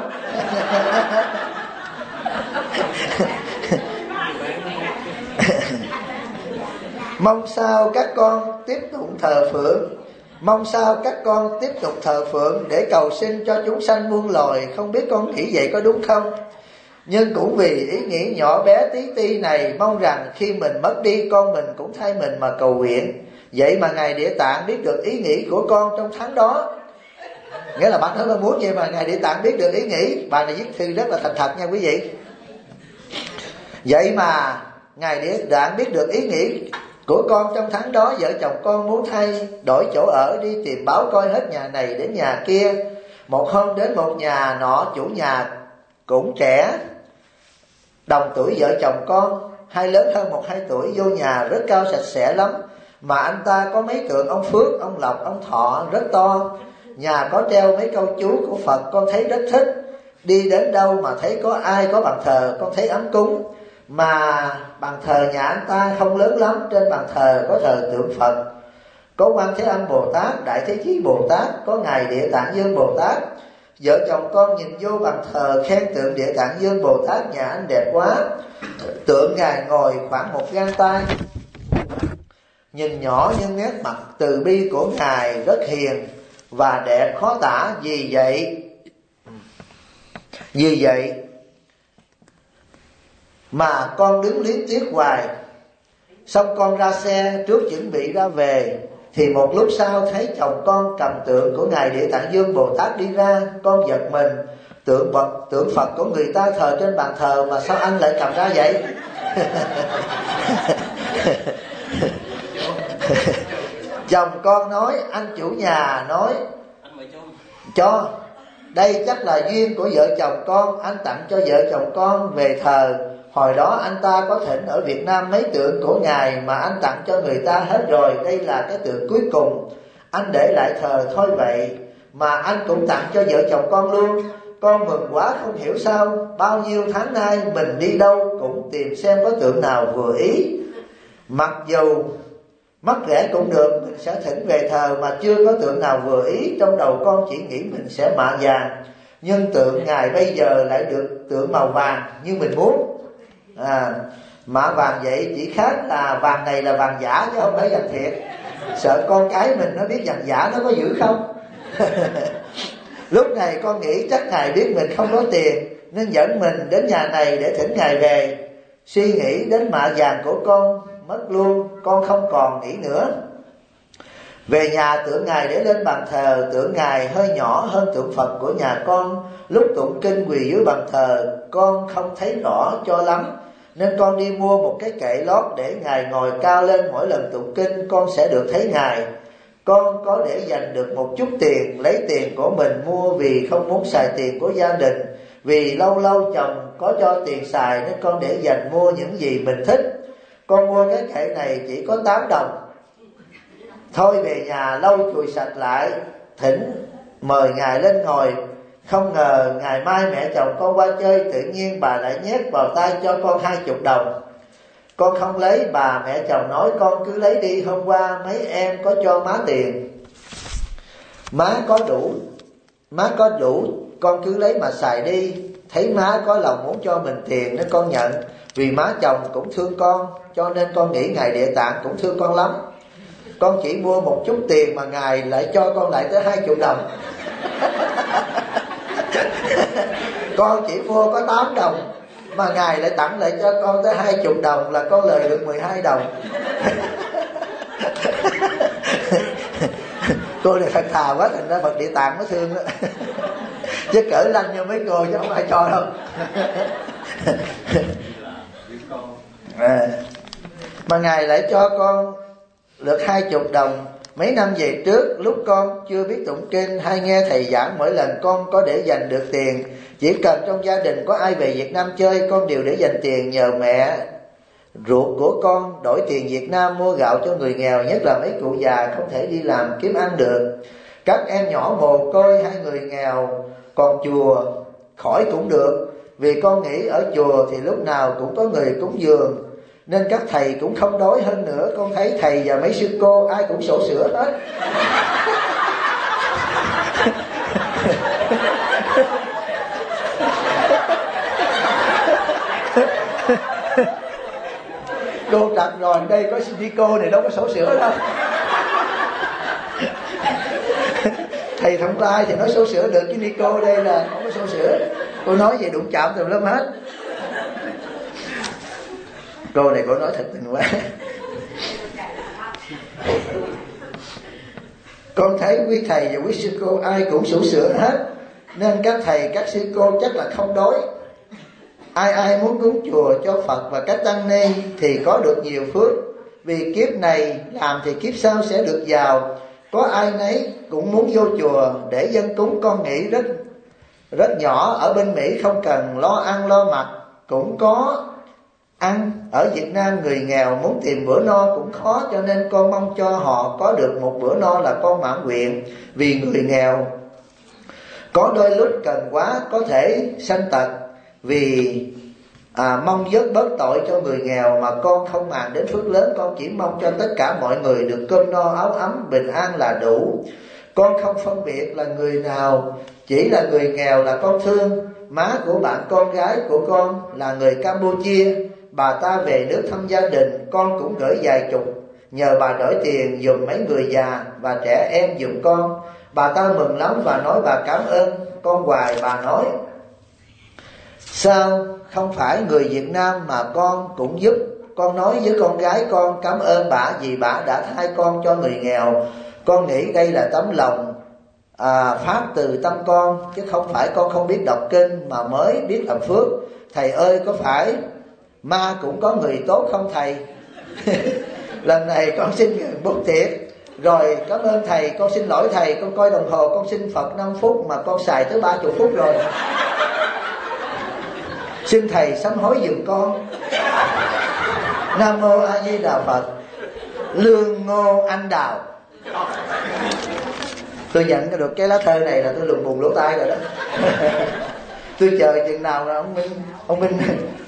Mong sao các con tiếp tục thờ phượng, mong sao các con tiếp tục thờ phượng để cầu xin cho chúng sanh muôn loài. Không biết con nghĩ vậy có đúng không? Nhưng cũng vì ý nghĩ nhỏ bé tí ti này, mong rằng khi mình mất đi, con mình cũng thay mình mà cầu nguyện. Vậy mà Ngài Địa Tạng biết được ý nghĩ của con trong tháng đó. Nghĩa là bà nói bà muốn vậy mà Ngài Địa Tạng biết được ý nghĩ. Bà này viết thư rất là thành thật nha quý vị. Vậy mà Ngài Địa Tạng biết được ý nghĩ của con trong tháng đó. Vợ chồng con muốn thay đổi chỗ ở, đi tìm báo coi hết nhà này đến nhà kia. Một hôm đến một nhà nọ, chủ nhà cũng trẻ, đồng tuổi vợ chồng con, hai lớn hơn 1-2 tuổi. Vô nhà rất cao sạch sẽ lắm, mà anh ta có mấy tượng ông Phước, ông Lộc, ông Thọ rất to. Nhà có treo mấy câu chú của Phật, con thấy rất thích. Đi đến đâu mà thấy có ai có bàn thờ, con thấy ấm cúng. Mà bàn thờ nhà anh ta không lớn lắm, trên bàn thờ có thờ tượng Phật, có Quan Thế Âm Bồ Tát, Đại Thế Chí Bồ Tát, có Ngài Địa Tạng Dương Bồ Tát. Vợ chồng con nhìn vô bàn thờ, khen tượng Địa Tạng Dương Bồ Tát nhà anh đẹp quá. Tượng Ngài ngồi khoảng 1 gang tay, nhìn nhỏ nhưng nét mặt từ bi của Ngài rất hiền và đẹp khó tả. Vì vậy mà con đứng liếc tiếc hoài. Xong con ra xe trước chuẩn bị ra về, thì một lúc sau thấy chồng con cầm tượng của Ngài Địa Tạng Dương Bồ Tát đi ra. Con giật mình, tượng Phật của người ta thờ trên bàn thờ mà sao anh lại cầm ra vậy? Chồng con nói, anh chủ nhà nói cho, đây chắc là duyên của vợ chồng con, anh tặng cho vợ chồng con về thờ. Hồi đó anh ta có thỉnh ở Việt Nam mấy tượng của Ngài mà anh tặng cho người ta hết rồi. Đây là cái tượng cuối cùng, anh để lại thờ thôi vậy. Mà anh cũng tặng cho vợ chồng con luôn. Con mừng quá không hiểu sao, bao nhiêu tháng nay mình đi đâu cũng tìm xem có tượng nào vừa ý. Mặc dù mắc rẻ cũng được, mình sẽ thỉnh về thờ, mà chưa có tượng nào vừa ý. Trong đầu con chỉ nghĩ mình sẽ mạ vàng, nhưng tượng Ngài bây giờ lại được tượng màu vàng như mình muốn. Mạ vàng vậy chỉ khác là vàng này là vàng giả chứ không phải vàng thiệt. Sợ con cái mình nó biết vàng giả nó có giữ không. Lúc này con nghĩ chắc Ngài biết mình không có tiền, nên dẫn mình đến nhà này để thỉnh Ngài về. Suy nghĩ đến mạ vàng của con mất luôn, con không còn nghĩ nữa. Về nhà tượng Ngài để lên bàn thờ. Tượng Ngài hơi nhỏ hơn tượng Phật của nhà con. Lúc tụng kinh quỳ dưới bàn thờ, con không thấy rõ cho lắm, nên con đi mua một cái kệ lót để Ngài ngồi cao lên. Mỗi lần tụng kinh con sẽ được thấy Ngài. Con có để dành được một chút tiền, lấy tiền của mình mua, vì không muốn xài tiền của gia đình. Vì lâu lâu chồng có cho tiền xài nên con để dành mua những gì mình thích. Con mua cái kệ này chỉ có 8 đồng. Thôi về nhà lau chùi sạch lại, thỉnh mời Ngài lên ngồi. Không ngờ ngày mai mẹ chồng con qua chơi, tự nhiên bà lại nhét vào tay cho con 20 đồng. Con không lấy, bà mẹ chồng nói con cứ lấy đi, hôm qua mấy em có cho má tiền. Má có đủ, con cứ lấy mà xài đi. Thấy má có lòng muốn cho mình tiền nên con nhận. Vì má chồng cũng thương con, cho nên con nghĩ Ngài Địa Tạng cũng thương con lắm. Con chỉ mua một chút tiền mà Ngài lại cho con lại tới 20 đồng. Con chỉ mua có 8 đồng mà ngài lại tặng lại cho con tới 20 đồng, là con lời được 12 đồng. Cô này Phật thà quá, thành ra Phật Địa Tạng nó thương đó. Chứ cỡ lanh như mấy cô chứ không ai cho đâu. Mà ngài lại cho con được 20 đồng. Mấy năm về trước, lúc con chưa biết tụng kinh hay nghe thầy giảng, mỗi lần con có để dành được tiền, chỉ cần trong gia đình có ai về Việt Nam chơi, con đều để dành tiền nhờ mẹ ruột của con đổi tiền Việt Nam mua gạo cho người nghèo, nhất là mấy cụ già không thể đi làm kiếm ăn được, các em nhỏ mồ côi hay người nghèo. Còn chùa khỏi cũng được, vì con nghĩ ở chùa thì lúc nào cũng có người cúng dường, nên các thầy cũng không đói. Hơn nữa con thấy thầy và mấy sư cô ai cũng sổ sữa hết. Cô đặt rồi, đây có Sinico này đâu có sổ sữa đâu. Thầy thông tai thì nói sổ sữa được, chứ Nico đây là không có sổ sữa. Cô nói vậy đụng chạm tùm lum hết. Cô này cô nói thật tình quá. Con thấy quý thầy và quý sư cô ai cũng sổ sữa hết, nên các thầy các sư cô chắc là không đói. Ai ai muốn cúng chùa cho Phật và các tăng ni thì có được nhiều phước, vì kiếp này làm thì kiếp sau sẽ được giàu. Có ai nấy cũng muốn vô chùa để dân cúng. Con nghĩ rất nhỏ ở bên Mỹ không cần lo ăn lo mặc cũng có ăn. Ở Việt Nam người nghèo muốn tìm bữa no cũng khó, cho nên con mong cho họ có được một bữa no là con mãn nguyện. Vì người nghèo có đôi lúc cần quá có thể sanh tật, vì mong vớt bớt tội cho người nghèo mà con không màng đến phước lớn. Con chỉ mong cho tất cả mọi người được cơm no áo ấm bình an là đủ. Con không phân biệt là người nào, chỉ là người nghèo là con thương. Má của bạn con gái của con là người Campuchia, bà ta về nước thăm gia đình, con cũng gửi vài chục nhờ bà đổi tiền giùm mấy người già và trẻ em giùm con. Bà ta mừng lắm và nói bà cảm ơn con hoài. Bà nói sao không phải người Việt Nam mà con cũng giúp. Con nói với con gái con cảm ơn bà vì bà đã thay con cho người nghèo. Con nghĩ đây là tấm lòng phát từ tâm con, chứ không phải con không biết đọc kinh mà mới biết làm phước. Thầy ơi, có phải ma cũng có người tốt không thầy? Lần này con xin ngừng bút tiệc rồi, cảm ơn thầy. Con xin lỗi thầy, con coi đồng hồ con xin Phật 5 phút mà con xài tới 30 phút rồi. Xin thầy sám hối giùm con. Nam mô A Di Đà Phật. Lương Ngô Anh Đào. Tôi nhận được cái lá thơ này là tôi lùng bùng lỗ tai rồi đó. Tôi chờ chừng nào là ông Minh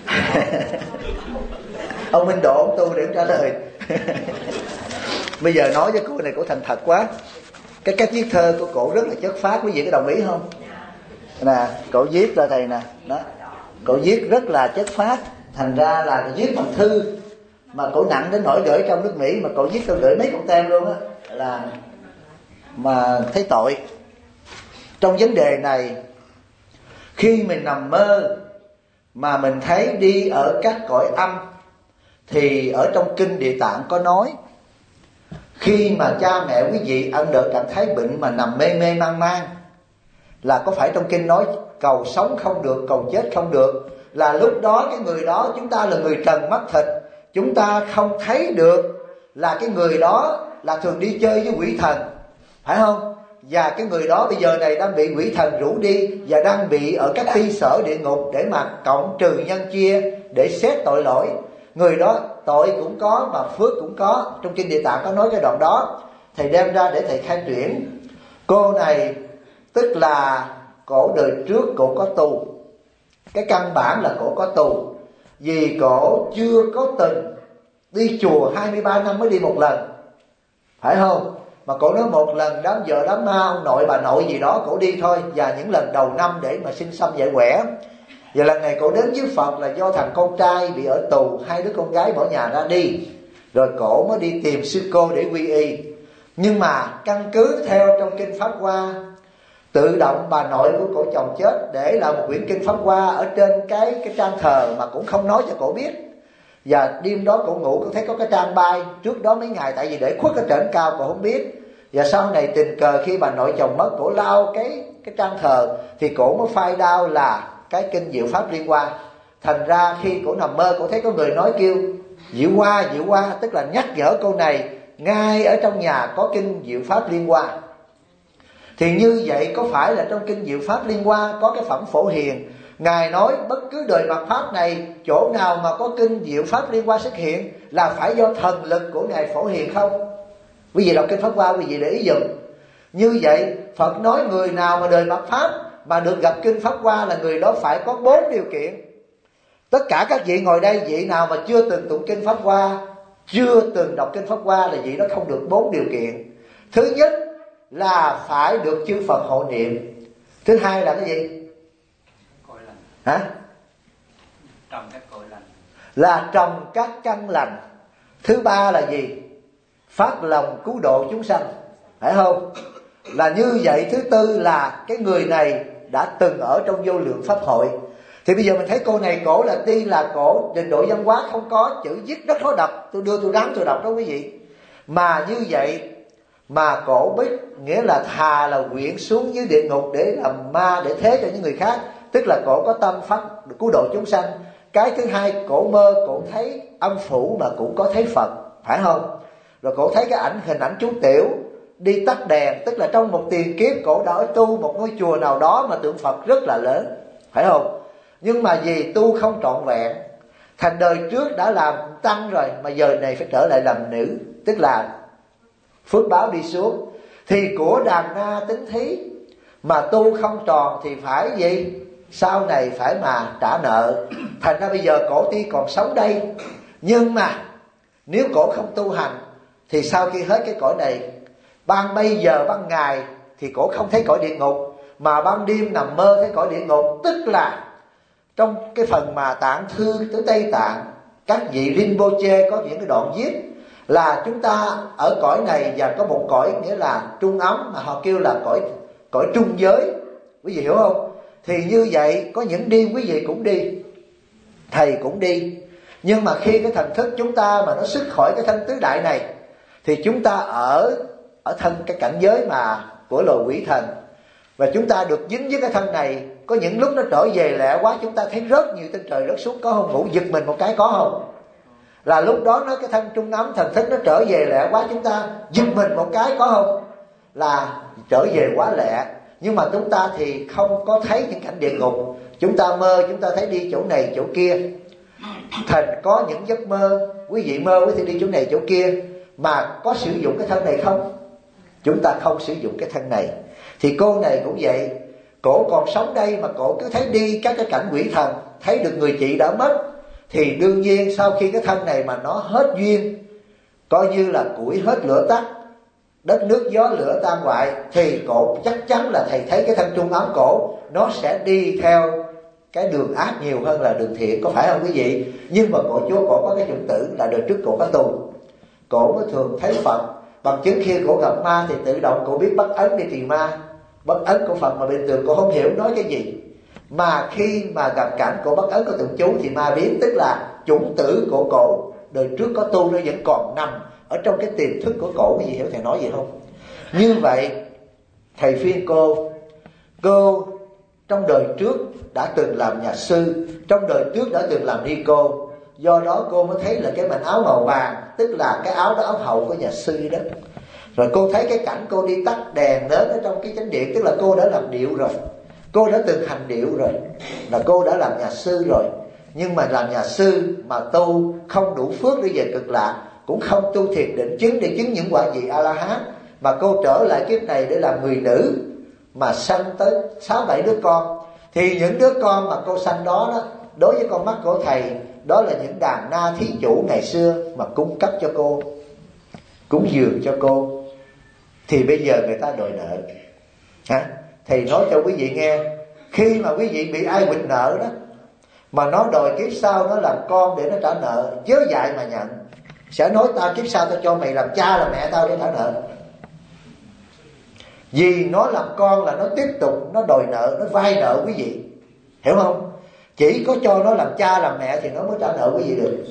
ông Minh Độ ông tu để ông trả lời. Bây giờ nói với cô này cổ thành thật quá. Cái cách viết thơ của cổ rất là chất phác, quý vị có đồng ý không? Nè, cổ viết ra thầy nè, đó. Cổ viết rất là chất phác, thành ra là viết bằng thư mà cổ nặng đến nỗi gửi trong nước Mỹ, mà cổ viết cổ gửi mấy con tem luôn á, là mà thấy tội. Trong vấn đề này, khi mình nằm mơ mà mình thấy đi ở các cõi âm, thì ở trong kinh Địa Tạng có nói, khi mà cha mẹ quý vị ân đợt trạng thái bệnh mà nằm mê mê man man, là có phải trong kinh nói cầu sống không được, cầu chết không được, là lúc đó cái người đó, chúng ta là người trần mắt thịt, chúng ta không thấy được là cái người đó là thường đi chơi với quỷ thần, phải không? Và cái người đó bây giờ này đang bị quỷ thần rủ đi, và đang bị ở các ty sở địa ngục để mà cộng trừ nhân chia để xét tội lỗi. Người đó tội cũng có mà phước cũng có. Trong kinh Địa Tạng có nói cái đoạn đó, thầy đem ra để thầy khai tuyển. Cô này tức là cổ đời trước cổ có tu, cái căn bản là cổ có tu, vì cổ chưa có từng đi chùa 23 năm mới đi một lần, phải không? Mà cổ nói một lần đám vợ đám ma ông nội bà nội gì đó cổ đi thôi, và những lần đầu năm để mà xin xăm giải quẻ. Và lần này cổ đến với Phật là do thằng con trai bị ở tù, hai đứa con gái bỏ nhà ra đi, rồi cổ mới đi tìm sư cô để quy y. Nhưng mà căn cứ theo trong kinh Pháp Hoa, tự động bà nội của cổ chồng chết để lại một quyển kinh Pháp Hoa ở trên cái trang thờ mà cũng không nói cho cổ biết. Và đêm đó cổ ngủ, cổ thấy có cái trang bay trước đó mấy ngày, tại vì để khuất ở trên cao cổ không biết. Và sau này tình cờ khi bà nội chồng mất, cổ lau cái trang thờ thì cổ mới find out là cái kinh Diệu Pháp Liên Hoa. Thành ra khi cổ nằm mơ, cổ thấy có người nói kêu Diệu Hoa, tức là nhắc nhở cô này ngay ở trong nhà có kinh Diệu Pháp Liên Hoa. Thì như vậy có phải là trong kinh Diệu Pháp Liên Hoa có cái phẩm Phổ Hiền, Ngài nói bất cứ đời mạt Pháp này chỗ nào mà có kinh Diệu Pháp Liên Hoa xuất hiện là phải do thần lực của Ngài Phổ Hiền không? Quý vị đọc kinh Pháp Hoa, quý vị để ý dùm. Như vậy Phật nói người nào mà đời mạt Pháp mà được gặp kinh Pháp Hoa là người đó phải có 4 điều kiện. Tất cả các vị ngồi đây, vị nào mà chưa từng tụng kinh Pháp Hoa, chưa từng đọc kinh Pháp Hoa là vị đó không được 4 điều kiện. Thứ nhất là phải được chư Phật hộ niệm. Thứ hai là cái gì? Cội lành. Hả? Trồng các cội lành. Là trồng các căn lành. Thứ ba là gì? Phát lòng cứu độ chúng sanh, phải không? Là như vậy. Thứ tư là cái người này đã từng ở trong vô lượng pháp hội. Thì bây giờ mình thấy cô này cổ là tuy là cổ trình độ văn hóa không có, chữ viết rất khó đọc, tôi ráng tôi đọc đó quý vị. Mà như vậy mà cổ biết, nghĩa là thà là quyện xuống dưới địa ngục để làm ma, để thế cho những người khác. Tức là cổ có tâm phát cứu độ chúng sanh. Cái thứ hai, cổ mơ cổ thấy âm phủ mà cũng có thấy Phật, phải không? Rồi cổ thấy cái hình ảnh chú Tiểu đi tắt đèn, tức là trong một tiền kiếp cổ đã tu một ngôi chùa nào đó mà tượng Phật rất là lớn, phải không? Nhưng mà vì tu không trọn vẹn, thành đời trước đã làm tăng rồi mà giờ này phải trở lại làm nữ, tức là phước báo đi xuống. Thì của đàn na tính thí mà tu không tròn thì phải gì? Sau này phải mà trả nợ. Thành ra bây giờ cổ tuy còn sống đây, nhưng mà nếu cổ không tu hành thì sau khi hết cái cõi này, ban bây giờ ban ngày thì cổ không thấy cõi địa ngục, mà ban đêm nằm mơ thấy cõi địa ngục. Tức là trong cái phần mà Tạng Thư tới Tây Tạng, các vị Rinpoche có những cái đoạn viết là chúng ta ở cõi này và có một cõi nghĩa là trung ấm, mà họ kêu là cõi trung giới. Quý vị hiểu không? Thì như vậy có những đi quý vị cũng đi, thầy cũng đi. Nhưng mà khi cái thần thức chúng ta mà nó xuất khỏi cái thân tứ đại này thì chúng ta ở thân cái cảnh giới mà của loài quỷ thần, và chúng ta được dính với cái thân này. Có những lúc nó trở về lẹ quá, chúng ta thấy rất nhiều tên trời rớt xuống, có không? Ngủ giật mình một cái, có không? Là lúc đó nó cái thân trung ấm thần thức nó trở về lẹ quá, chúng ta giật mình một cái, có không? Là trở về quá lẹ. Nhưng mà chúng ta thì không có thấy những cảnh địa ngục. Chúng ta mơ, chúng ta thấy đi chỗ này chỗ kia. Thành có những giấc mơ quý vị mơ quý vị đi chỗ này chỗ kia, mà có sử dụng cái thân này không? Chúng ta không sử dụng cái thân này. Thì cô này cũng vậy, cổ còn sống đây mà cổ cứ thấy đi các cái cảnh quỷ thần, thấy được người chị đã mất. Thì đương nhiên sau khi cái thân này mà nó hết duyên, coi như là củi hết lửa tắt, đất nước gió lửa tan hoại, thì cổ chắc chắn là thầy thấy cái thân trung ấm cổ nó sẽ đi theo cái đường ác nhiều hơn là đường thiện, có phải không quý vị? Nhưng mà cổ có cái chủng tử là đời trước cổ có tu, cổ mới thường thấy Phật. Bằng chứng khi cổ gặp ma thì tự động cổ biết bắt ấn đi trì ma, bắt ấn của Phật mà bình thường cổ không hiểu nói cái gì. Mà khi mà gặp cảnh cổ bắt ấn của tượng chú thì ma biết, tức là chủng tử của cổ đời trước có tu nó vẫn còn nằm ở trong cái tiềm thức của cổ. Quý vị hiểu thầy nói gì không? Như vậy thầy phiên cô trong đời trước đã từng làm nhà sư, trong đời trước đã từng làm ni cô. Do đó cô mới thấy là cái mảnh áo màu vàng, tức là cái áo đó áo hậu của nhà sư đó. Rồi cô thấy cái cảnh cô đi tắt đèn nến ở trong cái chánh điện, tức là cô đã làm điệu rồi, cô đã từng hành điệu rồi, là cô đã làm nhà sư rồi. Nhưng mà làm nhà sư mà tu không đủ phước để về cực lạc, cũng không tu thiền định chứng để chứng những quả vị A-la-hán, mà cô trở lại kiếp này để làm người nữ, mà sanh tới 6-7 đứa con. Thì những đứa con mà cô sanh đó, đối với con mắt của thầy, đó là những đàn na thí chủ ngày xưa mà cung cấp cho cô, cúng dường cho cô. Thì bây giờ người ta đòi nợ. Thầy nói cho quý vị nghe, khi mà quý vị bị ai quỵt nợ đó, mà nó đòi kiếp sau nó làm con để nó trả nợ, chớ dại mà nhận. Sẽ nói tao kiếp sau tao cho mày làm cha làm mẹ tao để trả nợ. Vì nó làm con là nó tiếp tục nó đòi nợ, nó vay nợ quý vị, hiểu không? Chỉ có cho nó làm cha làm mẹ thì nó mới trả nợ quý vị được.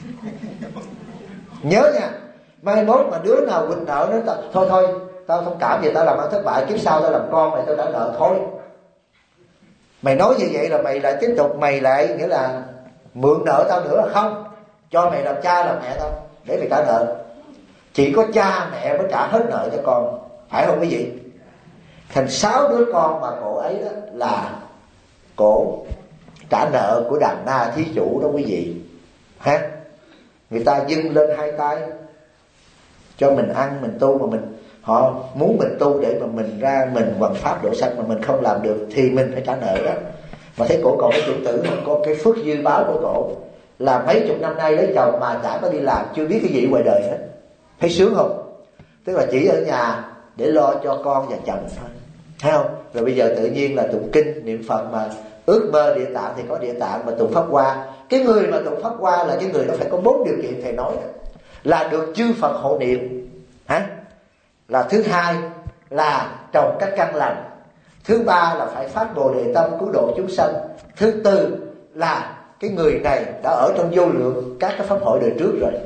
Nhớ nha, mai mốt mà đứa nào quỵt nợ nó thôi tao thông cảm vì tao làm ăn thất bại, kiếp sau tao làm con mày tao trả nợ thôi. Mày nói như vậy là mày lại tiếp tục, mày lại nghĩa là mượn nợ tao nữa là không, cho mày làm cha làm mẹ tao để mày trả nợ. Chỉ có cha mẹ mới trả hết nợ cho con, phải không quý vị? Thành 6 đứa con mà cổ ấy đó là cổ trả nợ của đàn na thí chủ đó quý vị ha. Người ta dâng lên 2 tay cho mình ăn, mình tu mà họ muốn mình tu để mà mình ra mình hoằng pháp độ sanh mà mình không làm được thì mình phải trả nợ đó. Mà thấy cổ còn cái tưởng tử mà có cái phước dư báo của cổ là mấy chục năm nay lấy chồng mà chả có đi làm, chưa biết cái gì ngoài đời hết. Thấy sướng không? Tức là chỉ ở nhà để lo cho con và chồng thôi, thấy không? Rồi bây giờ tự nhiên là tụng kinh niệm Phật mà ước mơ địa tạng thì có địa tạng, mà tụng pháp hoa. Cái người mà tụng pháp hoa là cái người đó phải có 4 điều kiện thầy nói đó. Là được chư Phật hộ niệm hả? Là thứ hai là trồng các căn lành. Thứ ba là phải phát bồ đề tâm cứu độ chúng sanh. Thứ tư là cái người này đã ở trong vô lượng các cái pháp hội đời trước rồi.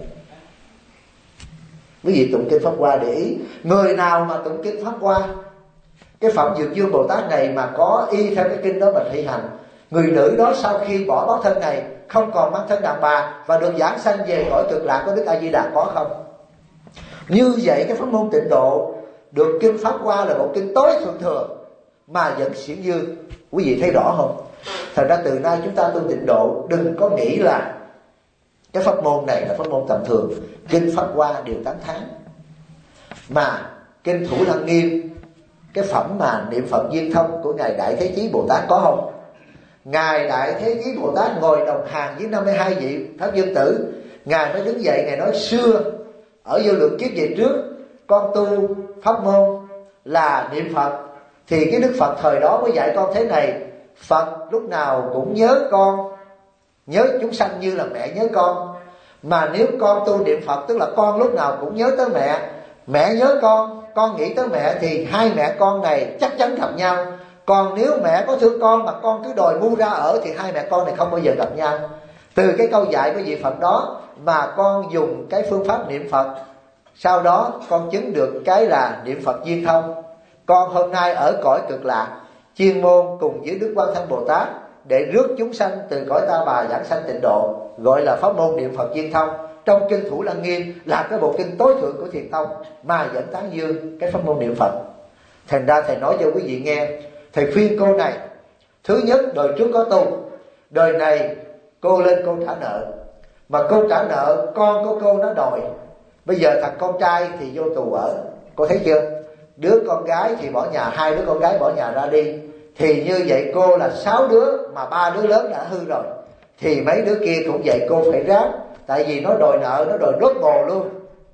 Quý vị tụng kinh pháp hoa để ý, người nào mà tụng kinh pháp hoa, cái phẩm Dược Dương Bồ Tát này mà có y theo cái kinh đó mà thi hành, người nữ đó sau khi bỏ báo thân này không còn mang thân đàn bà và được giảng sanh về cõi cực lạc của Đức A Di Đà, có không? Như vậy cái pháp môn tịnh độ được kinh pháp hoa là một kinh tối thượng thừa mà vẫn xiển dương. Quý vị thấy rõ không? Thật ra từ nay chúng ta tu tịnh độ đừng có nghĩ là cái pháp môn này là pháp môn tầm thường. Kinh pháp hoa đều tán thán. Mà kinh Thủ Lăng Nghiêm, cái phẩm mà niệm Phật viên thông của ngài Đại Thế Chí Bồ Tát có không? Ngài Đại Thế Chí Bồ Tát ngồi đồng hàng với 52 vị pháp dân tử. Ngài mới đứng dậy, ngài nói xưa ở vô lượng kiếp về trước con tu pháp môn là niệm Phật, thì cái Đức Phật thời đó mới dạy con thế này: Phật lúc nào cũng nhớ con, nhớ chúng sanh như là mẹ nhớ con. Mà nếu con tu niệm Phật tức là con lúc nào cũng nhớ tới mẹ, mẹ nhớ con nghĩ tới mẹ, thì hai mẹ con này chắc chắn gặp nhau. Còn nếu mẹ có thương con mà con cứ đòi bu ra ở thì hai mẹ con này không bao giờ gặp nhau. Từ cái câu dạy của vị Phật đó mà con dùng cái phương pháp niệm Phật, sau đó con chứng được cái là niệm Phật viên thông. Con hôm nay ở cõi cực lạc chuyên môn cùng với Đức Quan Thân Bồ Tát để rước chúng sanh từ cõi ta bà giảng sanh tịnh độ, gọi là pháp môn niệm Phật viên thông. Trong kinh Thủ Lăng Nghiêm là cái bộ kinh tối thượng của Thiền Tông mà vẫn tán dương cái pháp môn niệm Phật. Thành ra thầy nói cho quý vị nghe, thầy khuyên cô này: thứ nhất, đời trước có tu, đời này cô lên cô trả nợ. Mà cô trả nợ con của cô nó đòi. Bây giờ thằng con trai thì vô tù ở, cô thấy chưa? Đứa con gái thì bỏ nhà, 2 đứa con gái bỏ nhà ra đi. Thì như vậy cô là 6 đứa mà 3 đứa lớn đã hư rồi, thì mấy đứa kia cũng vậy, cô phải ráng. Tại vì nó đòi nợ, nó đòi đốt bồ luôn.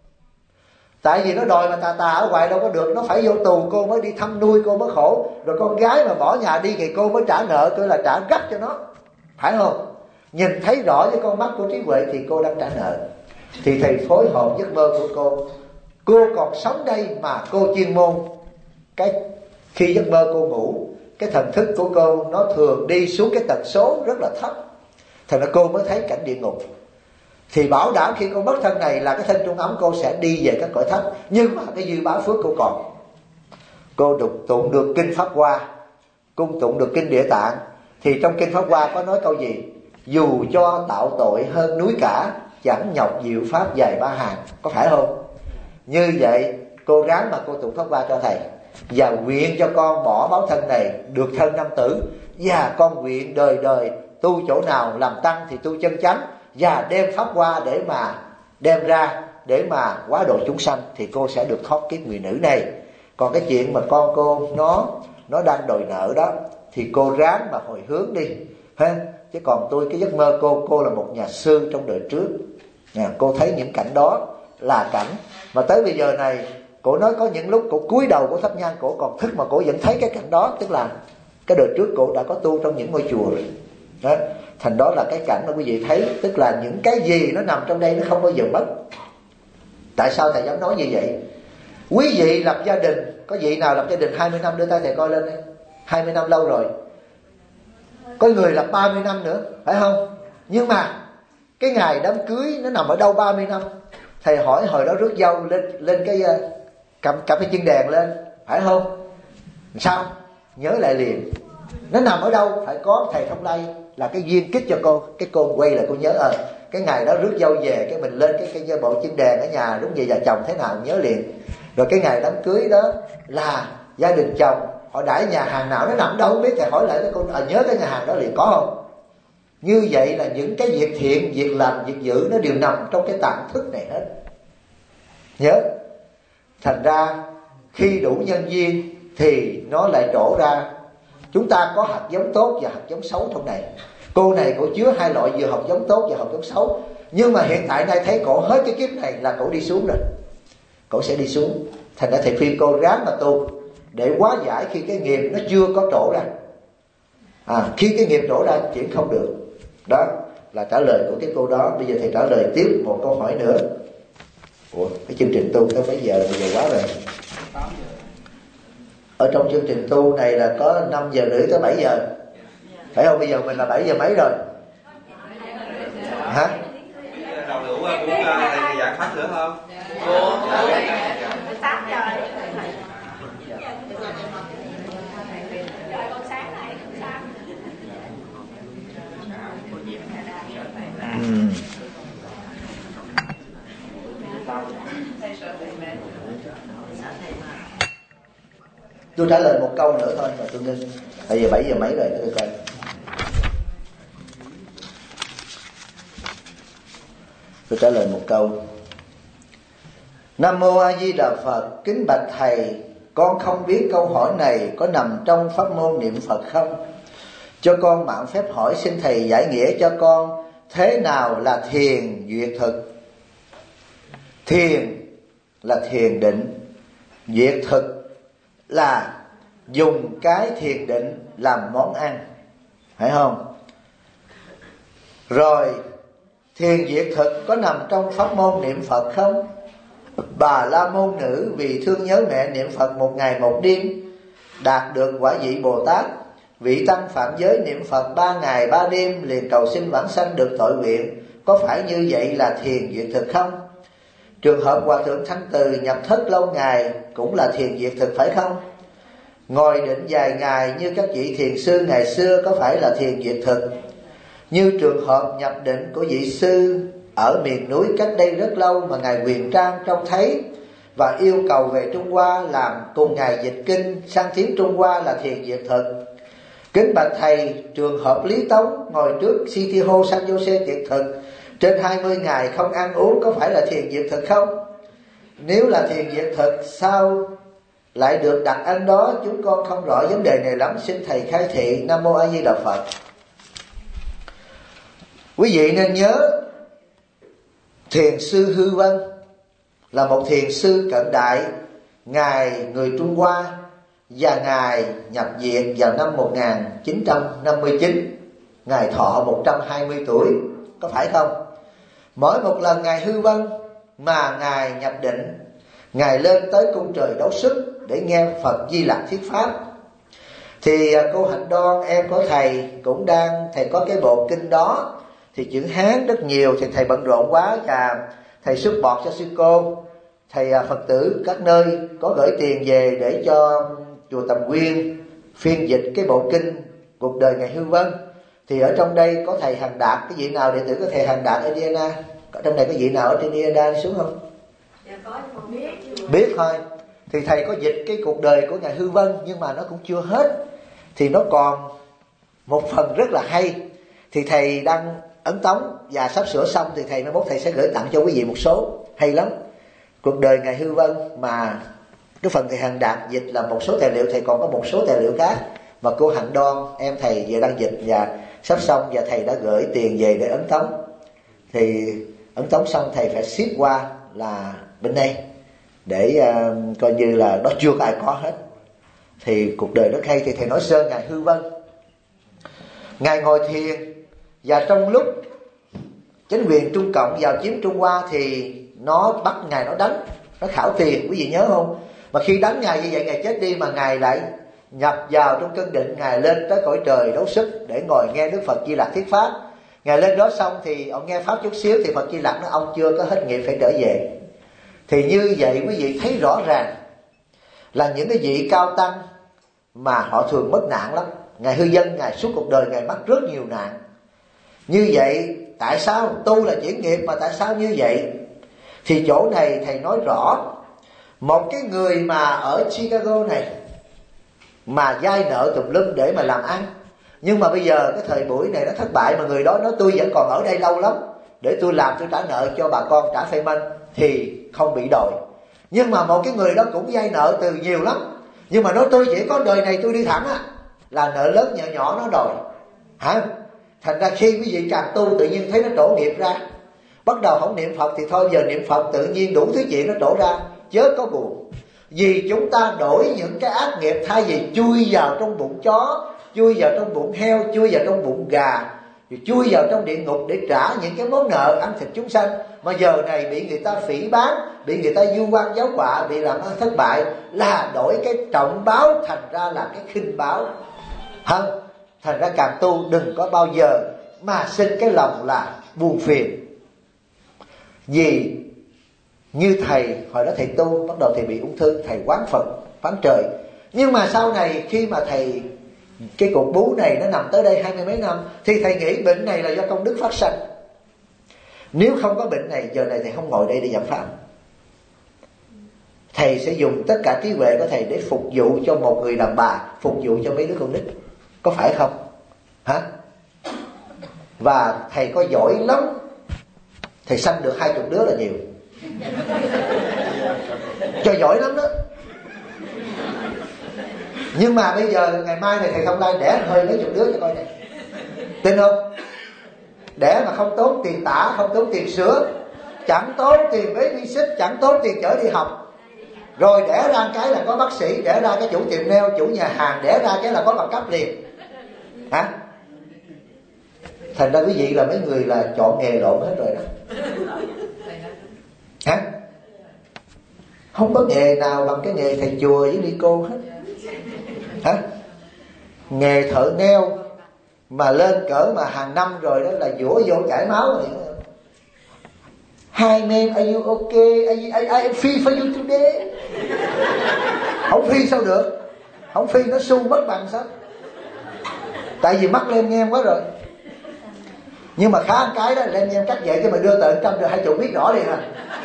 Tại vì nó đòi mà tà ở ngoài đâu có được, nó phải vô tù cô mới đi thăm nuôi, cô mới khổ. Rồi con gái mà bỏ nhà đi thì cô mới trả nợ, tôi là trả gấp cho nó, phải không? Nhìn thấy rõ với con mắt của trí huệ thì cô đang trả nợ. Thì thầy phối hợp giấc mơ của cô còn sống đây mà cô chuyên môn cái khi giấc mơ cô ngủ, cái thần thức của cô nó thường đi xuống cái tần số rất là thấp, thành ra cô mới thấy cảnh địa ngục. Thì bảo đảm khi cô mất thân này là cái thân trung ấm cô sẽ đi về các cõi thấp. Nhưng mà cái dư báo phước cô còn. Cô tụng được kinh Pháp Hoa, cung tụng được kinh Địa Tạng. Thì trong kinh Pháp Hoa có nói câu gì? Dù cho tạo tội hơn núi cả, chẳng nhọc diệu pháp dài 3 hàng. Có phải không? Như vậy cô ráng mà cô tụng Pháp Hoa cho thầy, và nguyện cho con bỏ báo thân này được thân nam tử. Và con nguyện đời đời tu chỗ nào làm tăng thì tu chân chánh, và đem Pháp Hoa để mà đem ra để mà hóa độ chúng sanh, thì cô sẽ được thoát kiếp người nữ này. Còn cái chuyện mà con cô nó đang đòi nợ đó thì cô ráng mà hồi hướng đi ha. Chứ còn tôi, cái giấc mơ cô là một nhà sư trong đời trước. Cô thấy những cảnh đó là cảnh mà tới bây giờ này, cô nói có những lúc cô cúi đầu cô thắp nhang, cô còn thức mà cô vẫn thấy cái cảnh đó. Tức là cái đời trước cô đã có tu trong những ngôi chùa rồi đó. Thành đó là cái cảnh mà quý vị thấy, tức là những cái gì nó nằm trong đây nó không bao giờ mất. Tại sao thầy dám nói như vậy? Quý vị lập gia đình, có vị nào lập gia đình 20 năm đưa tay thầy coi lên đây. 20 năm lâu rồi. Có người lập 30 năm nữa, phải không? Nhưng mà cái ngày đám cưới nó nằm ở đâu 30 năm? Thầy hỏi hồi đó rước dâu lên cái cầm cái chân đèn lên, phải không? Sao? Nhớ lại liền. Nó nằm ở đâu? Phải có thầy Thông Lay là cái duyên kích cho cô. Cái cô quay lại cô nhớ cái ngày đó rước dâu về, cái mình lên cái bộ chân đèn ở nhà đúng về nhà chồng thế nào nhớ liền. Rồi cái ngày đám cưới đó là gia đình chồng họ đãi nhà hàng nào, nó nằm đâu không biết. Thầy hỏi lại cái cô nhớ cái nhà hàng đó liền, có không? Như vậy là những cái việc thiện, việc lành, việc dữ nó đều nằm trong cái tạng thức này hết. Nhớ. Thành ra khi đủ nhân duyên thì nó lại trổ ra. Chúng ta có hạt giống tốt và hạt giống xấu trong này. Cô này cổ chứa hai loại, vừa hạt giống tốt và hạt giống xấu. Nhưng mà hiện tại nay thấy cổ hết cái kiếp này là cổ đi xuống rồi. Cổ sẽ đi xuống. Thành ra thầy khuyên cô ráng mà tu để hóa giải khi cái nghiệp nó chưa có trổ ra. Khi cái nghiệp trổ ra chuyển không được. Đó là trả lời của cái cô đó. Bây giờ thầy trả lời tiếp một câu hỏi nữa. Ủa, cái chương trình tu tới mấy giờ rồi? Bây giờ quá rồi. Ở trong chương trình tu này là có 5 giờ rưỡi tới 7 giờ. Phải không? Bây giờ mình là 7 giờ mấy rồi? Hả? Đầu đủ cũng giảng pháp nữa không? Tôi trả lời một câu nữa thôi mà tôi ngưng. Bây giờ 7 giờ mấy rồi tôi coi. Tôi trả lời một câu. Nam mô A Di Đà Phật. Kính bạch thầy, con không biết câu hỏi này có nằm trong pháp môn niệm Phật không? Cho con mạn phép hỏi, xin thầy giải nghĩa cho con thế nào là thiền duyệt thực. Thiền là thiền định, duyệt thực là dùng cái thiền định làm món ăn, phải không? Rồi thiền duyệt thực có nằm trong pháp môn niệm Phật không? Bà la môn nữ vì thương nhớ mẹ niệm Phật 1 ngày 1 đêm đạt được quả vị Bồ Tát. Vị tăng phạm giới niệm Phật 3 ngày 3 đêm liền cầu xin vãng sanh được tội nguyện. Có phải như vậy là thiền duyệt thực không? Trường hợp Hòa thượng Thanh Từ nhập thất lâu ngày cũng là thiền duyệt thực phải không? Ngồi định vài ngày như các vị thiền sư ngày xưa có phải là thiền duyệt thực? Như trường hợp nhập định của vị sư ở miền núi cách đây rất lâu mà ngài Huyền Trang trông thấy và yêu cầu về Trung Hoa làm cùng ngài dịch kinh sang tiếng Trung Hoa là thiền duyệt thực. Kính bạch thầy, trường hợp Lý Tống ngồi trước City Hall San Jose tuyệt thực trên 20 ngày không ăn uống có phải là thiền duyệt thực không? Nếu là thiền duyệt thực sao lại được đặt ăn đó? Chúng con không rõ vấn đề này lắm, xin thầy khai thị. Nam mô A Di Đà Phật. Quý vị nên nhớ thiền sư Hư Vân là một thiền sư cận đại, ngài người Trung Hoa và ngài nhập viện vào năm 1959. Ngài thọ 120 tuổi, có phải không? Mỗi một lần ngài Hư Vân mà ngài nhập định, ngài lên tới cung trời Đấu Sức để nghe Phật Di Lặc thuyết pháp. Thì cô Hạnh Đoan em của thầy cũng đang, thầy có cái bộ kinh đó thì chữ Hán rất nhiều, thì thầy bận rộn quá và thầy xuất bọt cho sư cô. Thầy Phật tử các nơi có gửi tiền về để cho chùa Tầm Quyên phiên dịch cái bộ kinh cuộc đời ngài Hư Vân. Thì ở trong đây có thầy Hằng Đạt, cái vị nào đệ tử có thầy Hằng Đạt ở Indiana? Ở trong này có vị nào ở trên Indiana đi xuống không? Dạ có, nhưng mà biết thôi. Thì thầy có dịch cái cuộc đời của ngài Hư Vân nhưng mà nó cũng chưa hết, thì nó còn một phần rất là hay. Thì thầy đang ấn tống và sắp sửa xong thì thầy mai mốt thầy sẽ gửi tặng cho quý vị một số hay lắm. Cuộc đời ngài Hư Vân mà cái phần thầy Hằng Đạt dịch là một số tài liệu, thầy còn có một số tài liệu khác mà cô Hạnh Đoan em thầy về đang dịch và sắp xong, và thầy đã gửi tiền về để ấn tống. Thì ấn tống xong thầy phải ship qua là bên đây để coi như là nó chưa có ai có hết. Thì cuộc đời rất hay. Thì thầy nói sơ ngài Hư Vân, ngài ngồi thiền và trong lúc chính quyền Trung Cộng vào chiếm Trung Hoa thì nó bắt ngài nó đánh, nó khảo tiền, quý vị nhớ không? Mà khi đánh Ngài như vậy, Ngài chết đi mà Ngài lại nhập vào trong cơn định, Ngài lên tới cõi trời đấu sức để ngồi nghe Đức Phật Di Lặc thuyết pháp. Ngài lên đó xong thì ông nghe pháp chút xíu thì Phật Di Lặc nói ông chưa có hết nghiệp phải trở về. Thì như vậy quý vị thấy rõ ràng là những cái vị cao tăng mà họ thường mất nạn lắm. Ngài Hư Dân, Ngài suốt cuộc đời Ngài mắc rất nhiều nạn. Như vậy tại sao tu là chuyển nghiệp mà tại sao như vậy? Thì chỗ này thầy nói rõ, một cái người mà ở Chicago này mà vay nợ tùm lum để mà làm ăn, nhưng mà bây giờ cái thời buổi này nó thất bại, mà người đó nói tôi vẫn còn ở đây lâu lắm để tôi làm, tôi trả nợ cho bà con trả payment, thì không bị đòi. Nhưng mà một cái người đó cũng vay nợ từ nhiều lắm, nhưng mà nói tôi chỉ có đời này tôi đi thẳng á, là nợ lớn nhỏ nhỏ nó đòi. Thành ra khi quý vị càng tu tự nhiên thấy nó trổ nghiệp ra. Bắt đầu không niệm Phật thì thôi, giờ niệm Phật tự nhiên đủ thứ chuyện nó trổ ra, chớ có buồn. Vì chúng ta đổi những cái ác nghiệp, thay vì chui vào trong bụng chó, chui vào trong bụng heo, chui vào trong bụng gà, chui vào trong địa ngục để trả những cái món nợ ăn thịt chúng sanh, mà giờ này bị người ta phỉ báng, bị người ta vu oan giáo họa, bị làm ăn thất bại, là đổi cái trọng báo thành ra là cái khinh báo. Thành ra càng tu đừng có bao giờ mà sinh cái lòng là buồn phiền. Vì như thầy hồi đó thầy tu, bắt đầu thầy bị ung thư, thầy quán Phật phán trời. Nhưng mà sau này khi mà thầy, cái cục bú này nó nằm tới đây 20 mấy năm, thì thầy nghĩ bệnh này là do công đức phát sanh. Nếu không có bệnh này, giờ này thầy không ngồi đây để giảng pháp. Thầy sẽ dùng tất cả trí huệ của thầy để phục vụ cho một người đàn bà, phục vụ cho mấy đứa con nít. Có phải không? Và thầy có giỏi lắm, thầy sanh được 20 đứa là nhiều. Cho giỏi lắm đó. Nhưng mà bây giờ ngày mai này thầy không lai đẻ hơi mấy chục đứa cho coi này. Tin không? Đẻ mà không tốn tiền tả, không tốn tiền sữa, chẳng tốn tiền babysit, chẳng tốn tiền chở đi học. Rồi đẻ ra cái là có bác sĩ, đẻ ra cái chủ tiệm nail, chủ nhà hàng, đẻ ra cái là có bằng cấp liền. Thành ra quý vị là mấy người là chọn nghề lộn hết rồi đó. Không có nghề nào bằng cái nghề thầy chùa với ni cô hết. Nghề thợ nail mà lên cỡ mà hàng năm rồi đó là vũa vô chảy máu rồi. Hi man, are you okay? I free for you today. Không free sao được? Không free nó xu mất bằng sao? Tại vì mắt lên ngang quá rồi. Nhưng mà khá cái đó, lên ngang cắt vậy cho mà đưa tờ 100 rồi 20 biết rõ liền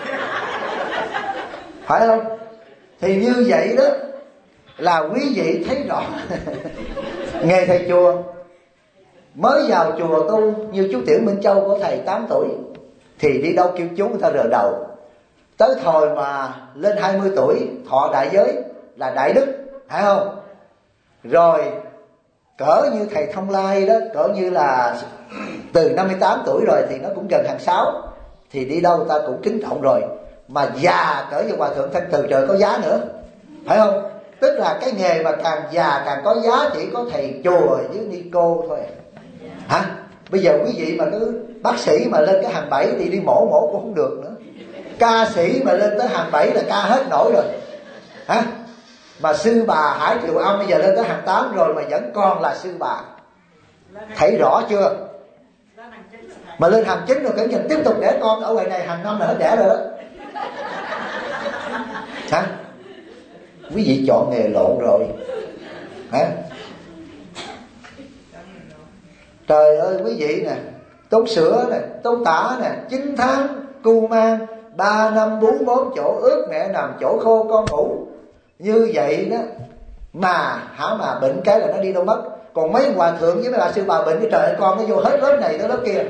phải không? Thì như vậy đó là quý vị thấy rõ. Nghề thầy chùa, mới vào chùa tu như chú Tiểu Minh Châu của thầy 8 tuổi thì đi đâu kêu chú người ta rờ đầu. Tới thời mà lên 20 tuổi thọ đại giới là đại đức, phải không? Rồi cỡ như thầy Thông Lai đó, cỡ như là từ 58 tuổi rồi thì nó cũng gần hàng 6, thì đi đâu ta cũng kính trọng rồi. Mà già cỡ như Hòa Thượng Thanh Từ Trời có giá nữa, phải không? Tức là cái nghề mà càng già càng có giá, chỉ có thầy chùa với ni cô thôi. Bây giờ quý vị mà cứ bác sĩ mà lên cái hàng 7 thì đi mổ cũng không được nữa. Ca sĩ mà lên tới hàng 7 là ca hết nổi rồi. Mà sư bà Hải Triều Âm bây giờ lên tới hàng 8 rồi mà vẫn còn là sư bà. Thấy rõ chưa? Mà lên hàng 9 rồi cẩn thận tiếp tục đẻ con, ở ngoài này hàng năm là hết đẻ rồi đó. Quý vị chọn nghề lộn rồi. Trời ơi quý vị nè, tốn sữa nè, tốn tả nè, 9 tháng cu mang, 3 năm 4 món chỗ ướt mẹ nằm, chỗ khô con ngủ. Như vậy đó mà bệnh cái là nó đi đâu mất. Còn mấy hòa thượng với mấy bà sư bà bệnh cái trời ơi, con nó vô hết lớp này tới lớp kia.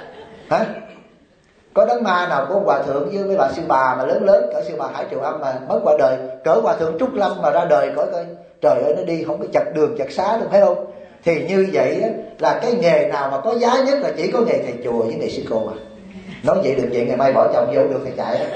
Có đấng ma nào của hòa thượng với mấy bà sư bà mà lớn lớn cỡ sư bà Hải Triều Âm mà mất qua đời, cỡ hòa thượng Trúc Lâm mà ra đời coi coi, trời ơi nó đi không có chặt đường chặt xá được, phải không? Thì như vậy đó, là cái nghề nào mà có giá nhất là chỉ có nghề thầy chùa với nghề sư cô à. Nói vậy được vậy ngày mai bỏ chồng vô được thầy chạy đó.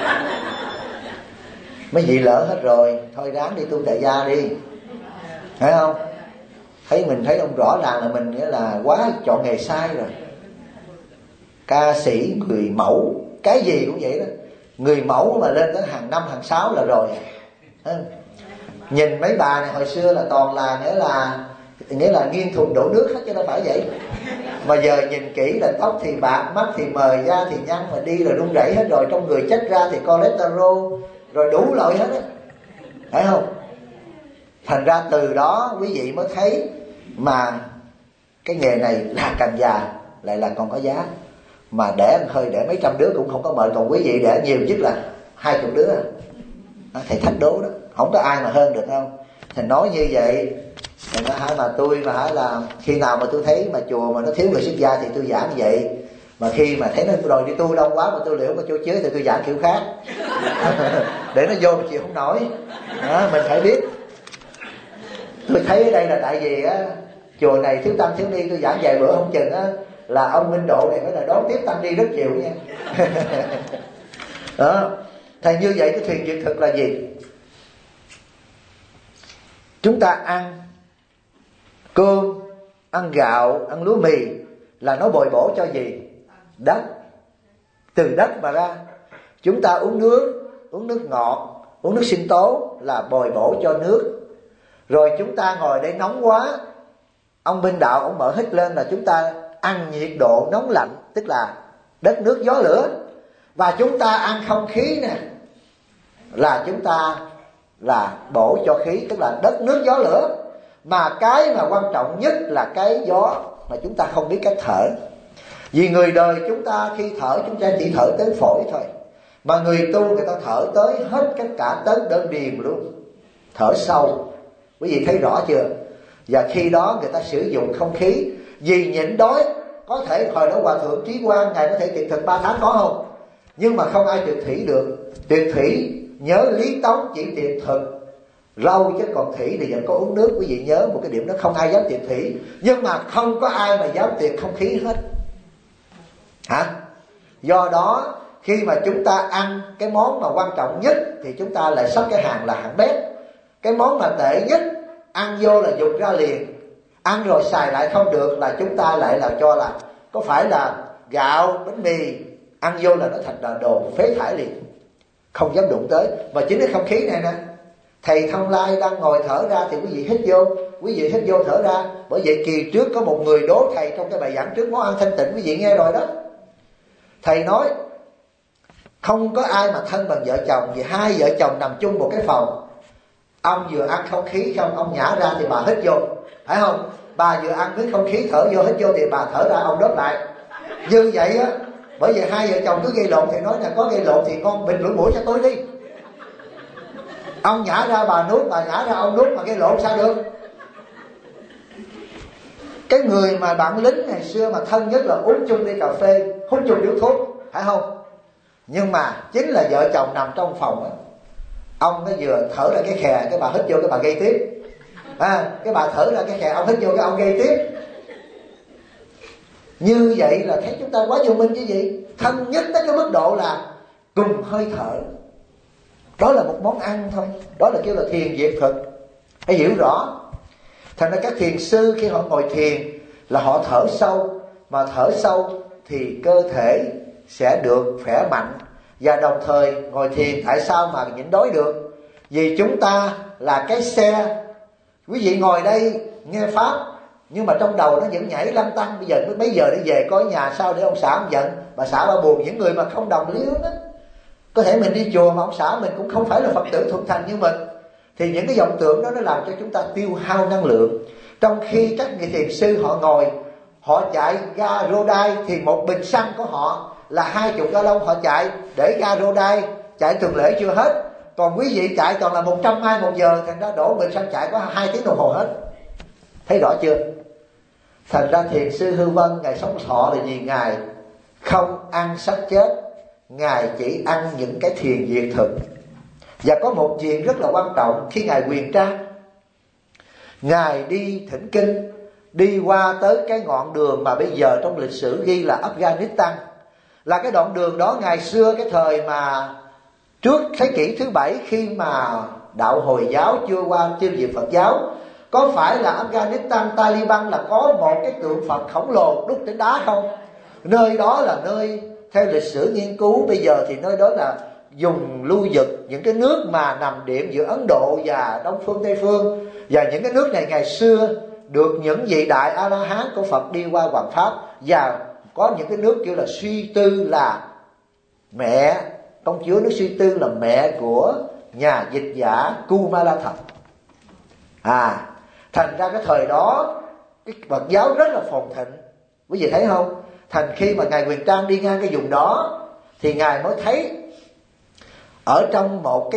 Mấy vị lỡ hết rồi, thôi ráng đi tu tại gia đi, phải không? Mình thấy ông rõ ràng là mình nghĩa là quá chọn nghề sai rồi. Ca sĩ, người mẫu, cái gì cũng vậy đó. người mẫu mà lên tới hàng 5, hàng 6 là rồi. Nhìn mấy bà này hồi xưa là toàn là nghĩa là nghiêng thùng đổ nước hết, chứ đâu phải vậy. Mà giờ nhìn kỹ là tóc thì bạc, mắt thì mờ, da thì nhăn, mà đi là run rẩy hết rồi, trong người chất ra thì cholesterol, rồi đủ loại hết á, phải không? Thành ra từ đó quý vị mới thấy mà cái nghề này là càng già lại là còn có giá. Mà đẻ hơi đẻ mấy trăm đứa cũng không có mệt, còn quý vị đẻ nhiều nhất là 20 đứa. Thầy thách đố đó, không có ai mà hơn được không? Thầy nói như vậy mà tôi mà là khi nào mà tôi thấy mà chùa mà nó thiếu người xuất gia thì tôi giảng vậy. Mà khi mà thấy nó rồi đi tu đông quá mà tôi liệu mà chỗ chế thì tôi giảng kiểu khác. Để nó vô chịu không nổi. Mình phải biết. Tôi thấy ở đây là tại vì chùa này thiếu tăng thiếu ni, tôi giảng vài bữa không chừng là ông Minh Độ này phải là đón tiếp tăng ni rất nhiều nha. Đó. Thành như vậy cái thuyền diệt thực là gì? Chúng ta ăn cơm, ăn gạo, ăn lúa mì là nó bồi bổ cho gì? Đất. Từ đất mà ra. Chúng ta uống nước ngọt, uống nước sinh tố là bồi bổ cho nước. Rồi chúng ta ngồi đây nóng quá, ông Minh Đạo ông mở hít lên là chúng ta ăn nhiệt độ nóng lạnh, tức là đất nước gió lửa. Và chúng ta ăn không khí nè, là chúng ta là bổ cho khí, tức là đất nước gió lửa. Mà cái mà quan trọng nhất là cái gió mà chúng ta không biết cách thở. Vì người đời chúng ta khi thở chúng ta chỉ thở tới phổi thôi, mà người tu người ta thở tới hết tất cả tới đơn điềm luôn, thở sâu. Quý vị thấy rõ chưa? Và khi đó người ta sử dụng không khí. Vì nhịn đói, có thể hồi đó Hòa Thượng Trí Quang ngài có thể tuyệt thực 3 tháng có không? Nhưng mà không ai tuyệt thủy được. Tuyệt thủy nhớ Lý Tống chỉ tuyệt thực rau, chứ còn thủy thì vẫn có uống nước. Quý vị nhớ một cái điểm đó, không ai dám tuyệt thủy, nhưng mà không có ai mà dám tuyệt không khí hết. Do đó khi mà chúng ta ăn cái món mà quan trọng nhất thì chúng ta lại xếp cái hàng là hạng bét. Cái món mà tệ nhất ăn vô là dục ra liền, ăn rồi xài lại không được là chúng ta lại là cho là có phải là gạo, bánh mì, ăn vô là nó thành là đồ phế thải liền, không dám đụng tới. Và chính cái không khí này nè, thầy Thông Lai đang ngồi thở ra thì quý vị hít vô thở ra. Bởi vậy kỳ trước có một người đố thầy trong cái bài giảng trước món ăn thanh tịnh, quý vị nghe rồi đó. Thầy nói không có ai mà thân bằng vợ chồng, vì hai vợ chồng nằm chung một cái phòng. Ông vừa ăn không khí không, ông nhả ra thì bà hít vô, phải không? Bà vừa ăn với không khí thở vô hít vô thì bà thở ra, ông đốt lại. Như vậy á, bởi vậy hai vợ chồng cứ gây lộn. Thì nói là có gây lộn thì con bình rủi mũi cho tôi đi. Ông nhả ra bà nuốt, bà nhả ra ông nuốt, mà gây lộn sao được? Cái người mà bạn lính ngày xưa mà thân nhất là uống chung ly cà phê, hút chung điếu thuốc, phải không? Nhưng mà chính là vợ chồng nằm trong phòng á, ông nó vừa thở ra cái khè, cái bà hít vô cái bà gây tiếp. Cái bà thở ra cái khè, ông hít vô cái ông gây tiếp. Như vậy là thấy chúng ta quá vô minh chứ gì. Thân nhất tới cái mức độ là cùng hơi thở. Đó là một món ăn thôi. Đó là kêu là thiền diệt thực. Hãy hiểu rõ. Thành ra các thiền sư khi họ ngồi thiền là họ thở sâu. Mà thở sâu thì cơ thể sẽ được khỏe mạnh. Và đồng thời ngồi thiền tại sao mà nhịn đói được? Vì chúng ta là cái xe. Quý vị ngồi đây nghe Pháp, nhưng mà trong đầu nó vẫn nhảy lăn tăn. Bây giờ mấy giờ để về coi nhà sao để ông xã ông giận, bà xã bà buồn. Những người mà không đồng lý hướng đó, có thể mình đi chùa mà ông xã mình cũng không phải là Phật tử thuần thành như mình, thì những cái vọng tưởng đó nó làm cho chúng ta tiêu hao năng lượng. Trong khi các người thiền sư họ ngồi, họ chạy ga Rodai thì một bình xăng của họ là 20 gallon họ chạy để ga Rodai chạy tuần lễ chưa hết. Còn quý vị chạy toàn là 100 mai một giờ, thành ra đổ bình xăng chạy có 2 tiếng đồng hồ hết. Thấy rõ chưa? Thành ra thiền sư Hư Vân ngài sống thọ là vì ngài không ăn xác chết, ngài chỉ ăn những cái thiền diệt thực. Và có một chuyện rất là quan trọng, khi ngài Quyền Trang, ngài đi thỉnh kinh, đi qua tới cái ngọn đường mà bây giờ trong lịch sử ghi là Afghanistan. Là cái đoạn đường đó ngày xưa cái thời mà trước thế kỷ thứ 7, khi mà đạo Hồi giáo chưa qua tiêu diệt Phật giáo, có phải là Afghanistan Taliban là có một cái tượng Phật khổng lồ đúc trên đá không? Nơi đó là nơi theo lịch sử nghiên cứu bây giờ thì nơi đó là dùng lưu vực những cái nước mà nằm điểm giữa Ấn Độ và Đông Phương Tây Phương. Và những cái nước này ngày xưa được những vị đại A-la-hán của Phật đi qua hoằng pháp. Và có những cái nước kêu là Suy Tư là mẹ, công chúa nước Suy Tư là mẹ của nhà dịch giả Kumalatha. Thành ra cái thời đó cái Phật giáo rất là phồn thịnh, quý vị thấy không? Thành khi mà ngài Huyền Trang đi ngang cái vùng đó thì ngài mới thấy ở trong một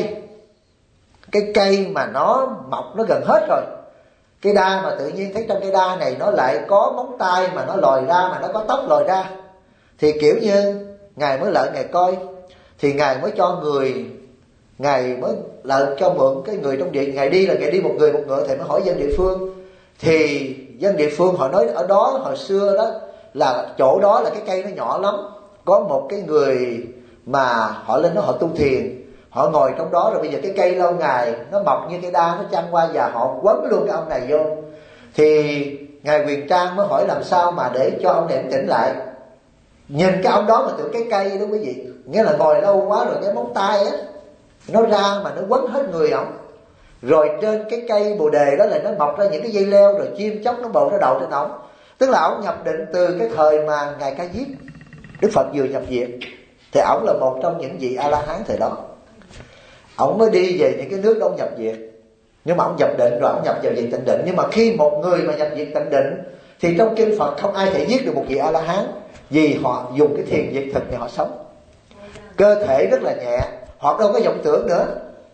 cái cây mà nó mọc nó gần hết rồi, cây đa, mà tự nhiên thấy trong cây đa này nó lại có móng tay mà nó lòi ra, mà nó có tóc lòi ra. Thì kiểu như ngài mới lại ngài coi, thì ngài mới cho người, ngài mới lại cho mượn cái người trong địa, ngài đi là ngài đi một người một ngựa, thì mới hỏi dân địa phương. Thì dân địa phương họ nói ở đó hồi xưa đó là chỗ đó là cái cây nó nhỏ lắm, có một cái người mà họ lên đó họ tu thiền, họ ngồi trong đó, rồi bây giờ cái cây lâu ngày nó mọc như cây đa, nó chăn qua và họ quấn luôn cái ông này vô. Thì ngài Huyền Trang mới hỏi làm sao mà để cho ông này tỉnh lại. Nhìn cái ông đó mà tưởng cái cây đó quý vị, nghĩa là ngồi lâu quá rồi cái móng tay á nó ra mà nó quấn hết người ổng. Rồi trên cái cây bồ đề đó là nó mọc ra những cái dây leo, rồi chim chóc nó bầu nó đậu trên ổng. Tức là ổng nhập định từ cái thời mà ngài Ca Diếp, Đức Phật vừa nhập viện, thì ổng là một trong những vị A-la-hán thời đó. Ổng mới đi về những cái nước đó, ổng nhập viện. Nhưng mà ổng nhập định rồi, ổng nhập vào viện tịnh định. Nhưng mà khi một người mà nhập viện tịnh định thì trong kinh Phật không ai thể giết được một vị A-la-hán, vì họ dùng cái thiền diệt thực để họ sống. Cơ thể rất là nhẹ, họ đâu có vọng tưởng nữa.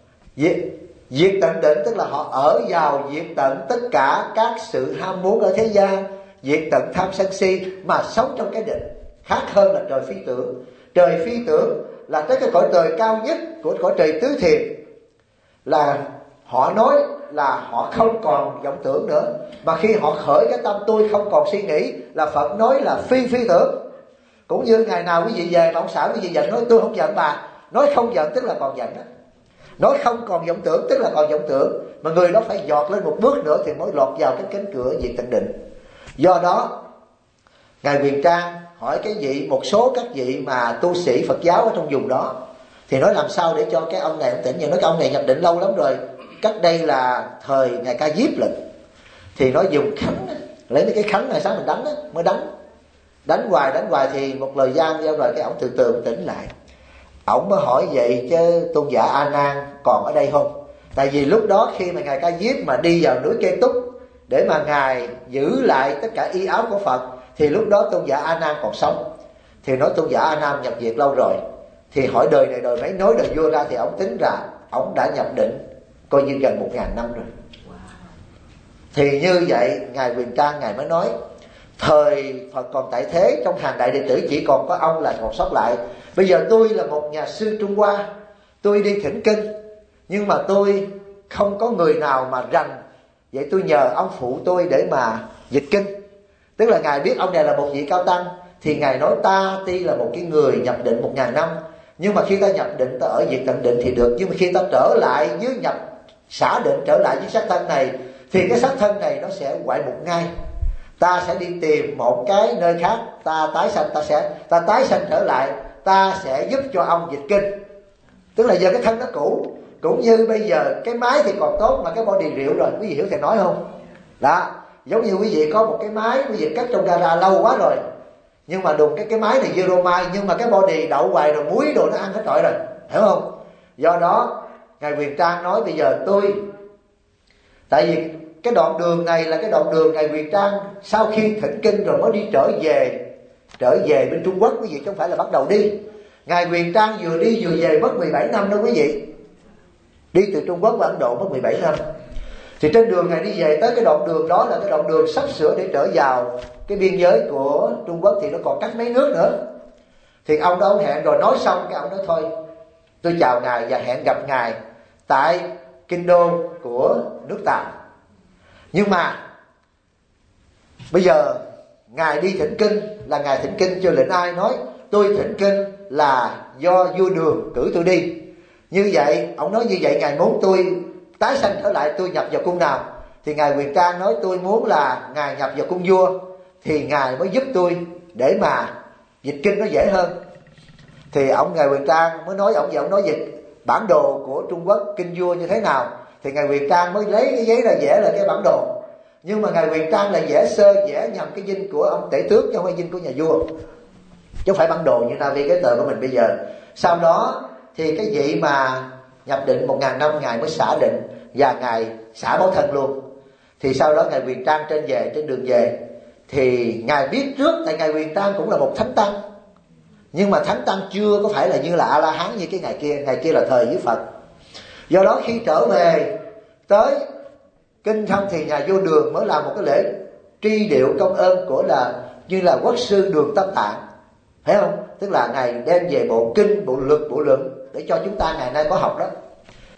Diệt tận định tức là họ ở vào diệt tận tất cả các sự ham muốn ở thế gian, diệt tận tham sân si, mà sống trong cái định. Khác hơn là trời phi tưởng. Trời phi tưởng là tới cái cõi trời cao nhất của cõi trời tứ thiền, là họ nói là họ không còn vọng tưởng nữa, mà khi họ khởi cái tâm tôi không còn suy nghĩ là Phật nói là phi tưởng. Cũng như ngày nào quý vị về mà ông xã quý vị giận, nói tôi không giận bà, nói không giận tức là còn giận đó, nói không còn vọng tưởng tức là còn vọng tưởng, mà người đó phải dọt lên một bước nữa thì mới lọt vào cái cánh cửa diệt tận định. Do đó ngài Huyền Trang hỏi cái vị, một số các vị mà tu sĩ Phật giáo ở trong vùng đó, thì nói làm sao để cho cái ông này ông tỉnh. Nhưng nói cái ông này nhập định lâu lắm rồi, cách đây là thời ngài Ca Diếp lận. Thì nó dùng khánh, lấy mấy cái khánh này sáng mình đánh đó, mới đánh hoài thì một lời gian giao rồi cái ông từ từ tỉnh lại. Ông mới hỏi vậy chứ tôn giả A Nan còn ở đây không? Tại vì lúc đó khi mà ngài Ca Diếp mà đi vào núi Kê Túc để mà ngài giữ lại tất cả y áo của Phật, thì lúc đó tôn giả A Nan còn sống. Thì nói tôn giả A Nan nhập viện lâu rồi, thì hỏi đời này đời mấy, nói đời vua ra thì ông tính ra ông đã nhập định coi như gần 1000 năm rồi. Thì như vậy ngài Huyền Trang ngài mới nói thời Phật còn tại thế, trong hàng đại đệ tử chỉ còn có ông là còn sót lại. Bây giờ tôi là một nhà sư Trung Hoa, tôi đi thỉnh kinh, nhưng mà tôi không có người nào mà rành, vậy tôi nhờ ông phụ tôi để mà dịch kinh. Tức là ngài biết ông này là một vị cao tăng, thì ngài nói ta tuy là một cái người nhập định 1000 năm, nhưng mà khi ta nhập định ta ở diệt tận định thì được, nhưng mà khi ta trở lại với nhập xả định, trở lại với xác thân này, thì cái xác thân này nó sẽ hoại mục ngay. Ta sẽ đi tìm một cái nơi khác, ta tái sanh, ta tái sanh trở lại, ta sẽ giúp cho ông dịch kinh. Tức là giờ cái thân nó cũ, cũng như bây giờ cái máy thì còn tốt mà cái body rượu rồi, quý vị hiểu thầy nói không? Đó, giống như quý vị có một cái máy quý vị cất trong gara lâu quá rồi, nhưng mà đùng cái máy này Euromai, nhưng mà cái body đậu hoài rồi, muối đồ nó ăn hết trọi rồi, hiểu không? Do đó ngài Huyền Trang nói bây giờ tôi, tại vì cái đoạn đường này là cái đoạn đường ngài Huyền Trang sau khi thỉnh kinh rồi mới đi trở về bên Trung Quốc quý vị, chứ không phải là bắt đầu đi. Ngài Huyền Trang vừa đi vừa về mất 17 năm đó quý vị, đi từ Trung Quốc qua Ấn Độ mất 17 năm. Thì trên đường ngài đi về tới cái đoạn đường đó là cái đoạn đường sắp sửa để trở vào cái biên giới của Trung Quốc, thì nó còn cách mấy nước nữa. Thì ông đó ông hẹn rồi, nói xong cái ông nói thôi tôi chào ngài và hẹn gặp ngài tại kinh đô của nước Tàu. Nhưng mà bây giờ ngài đi thỉnh kinh là ngài thỉnh kinh chưa lệnh ai, nói tôi thỉnh kinh là do vua Đường cử tôi đi. Như vậy ông nói như vậy ngài muốn tôi tái sanh trở lại, tôi nhập vào cung nào? Thì ngài Huyền Trang nói tôi muốn là ngài nhập vào cung vua, thì ngài mới giúp tôi để mà dịch kinh nó dễ hơn. Thì ngài Huyền Trang mới nói ông nói dịch bản đồ của Trung Quốc kinh vua như thế nào, thì ngài Huyền Trang mới lấy cái giấy ra vẽ là cái bản đồ. Nhưng mà ngài Huyền Trang lại vẽ nhầm cái dinh của ông Tể Tước chứ không phải dinh của nhà vua, chứ không phải bản đồ như Navigator của mình bây giờ. Sau đó thì cái vị mà nhập định 1000 năm ngài mới xả định, và ngài xả báo thân luôn. Thì sau đó ngài Huyền Trang trên đường về thì ngài biết trước, tại ngài Huyền Trang cũng là một thánh tăng, nhưng mà thánh tăng chưa có phải là như là A La Hán như cái ngày kia là thời với Phật. Do đó khi trở về tới kinh xong thì nhà vua Đường mới làm một cái lễ tri điệu công ơn của là như là quốc sư Đường Tâm Tạng, thấy không? Tức là ngài đem về bộ kinh, bộ luật, bộ luận để cho chúng ta ngày nay có học đó.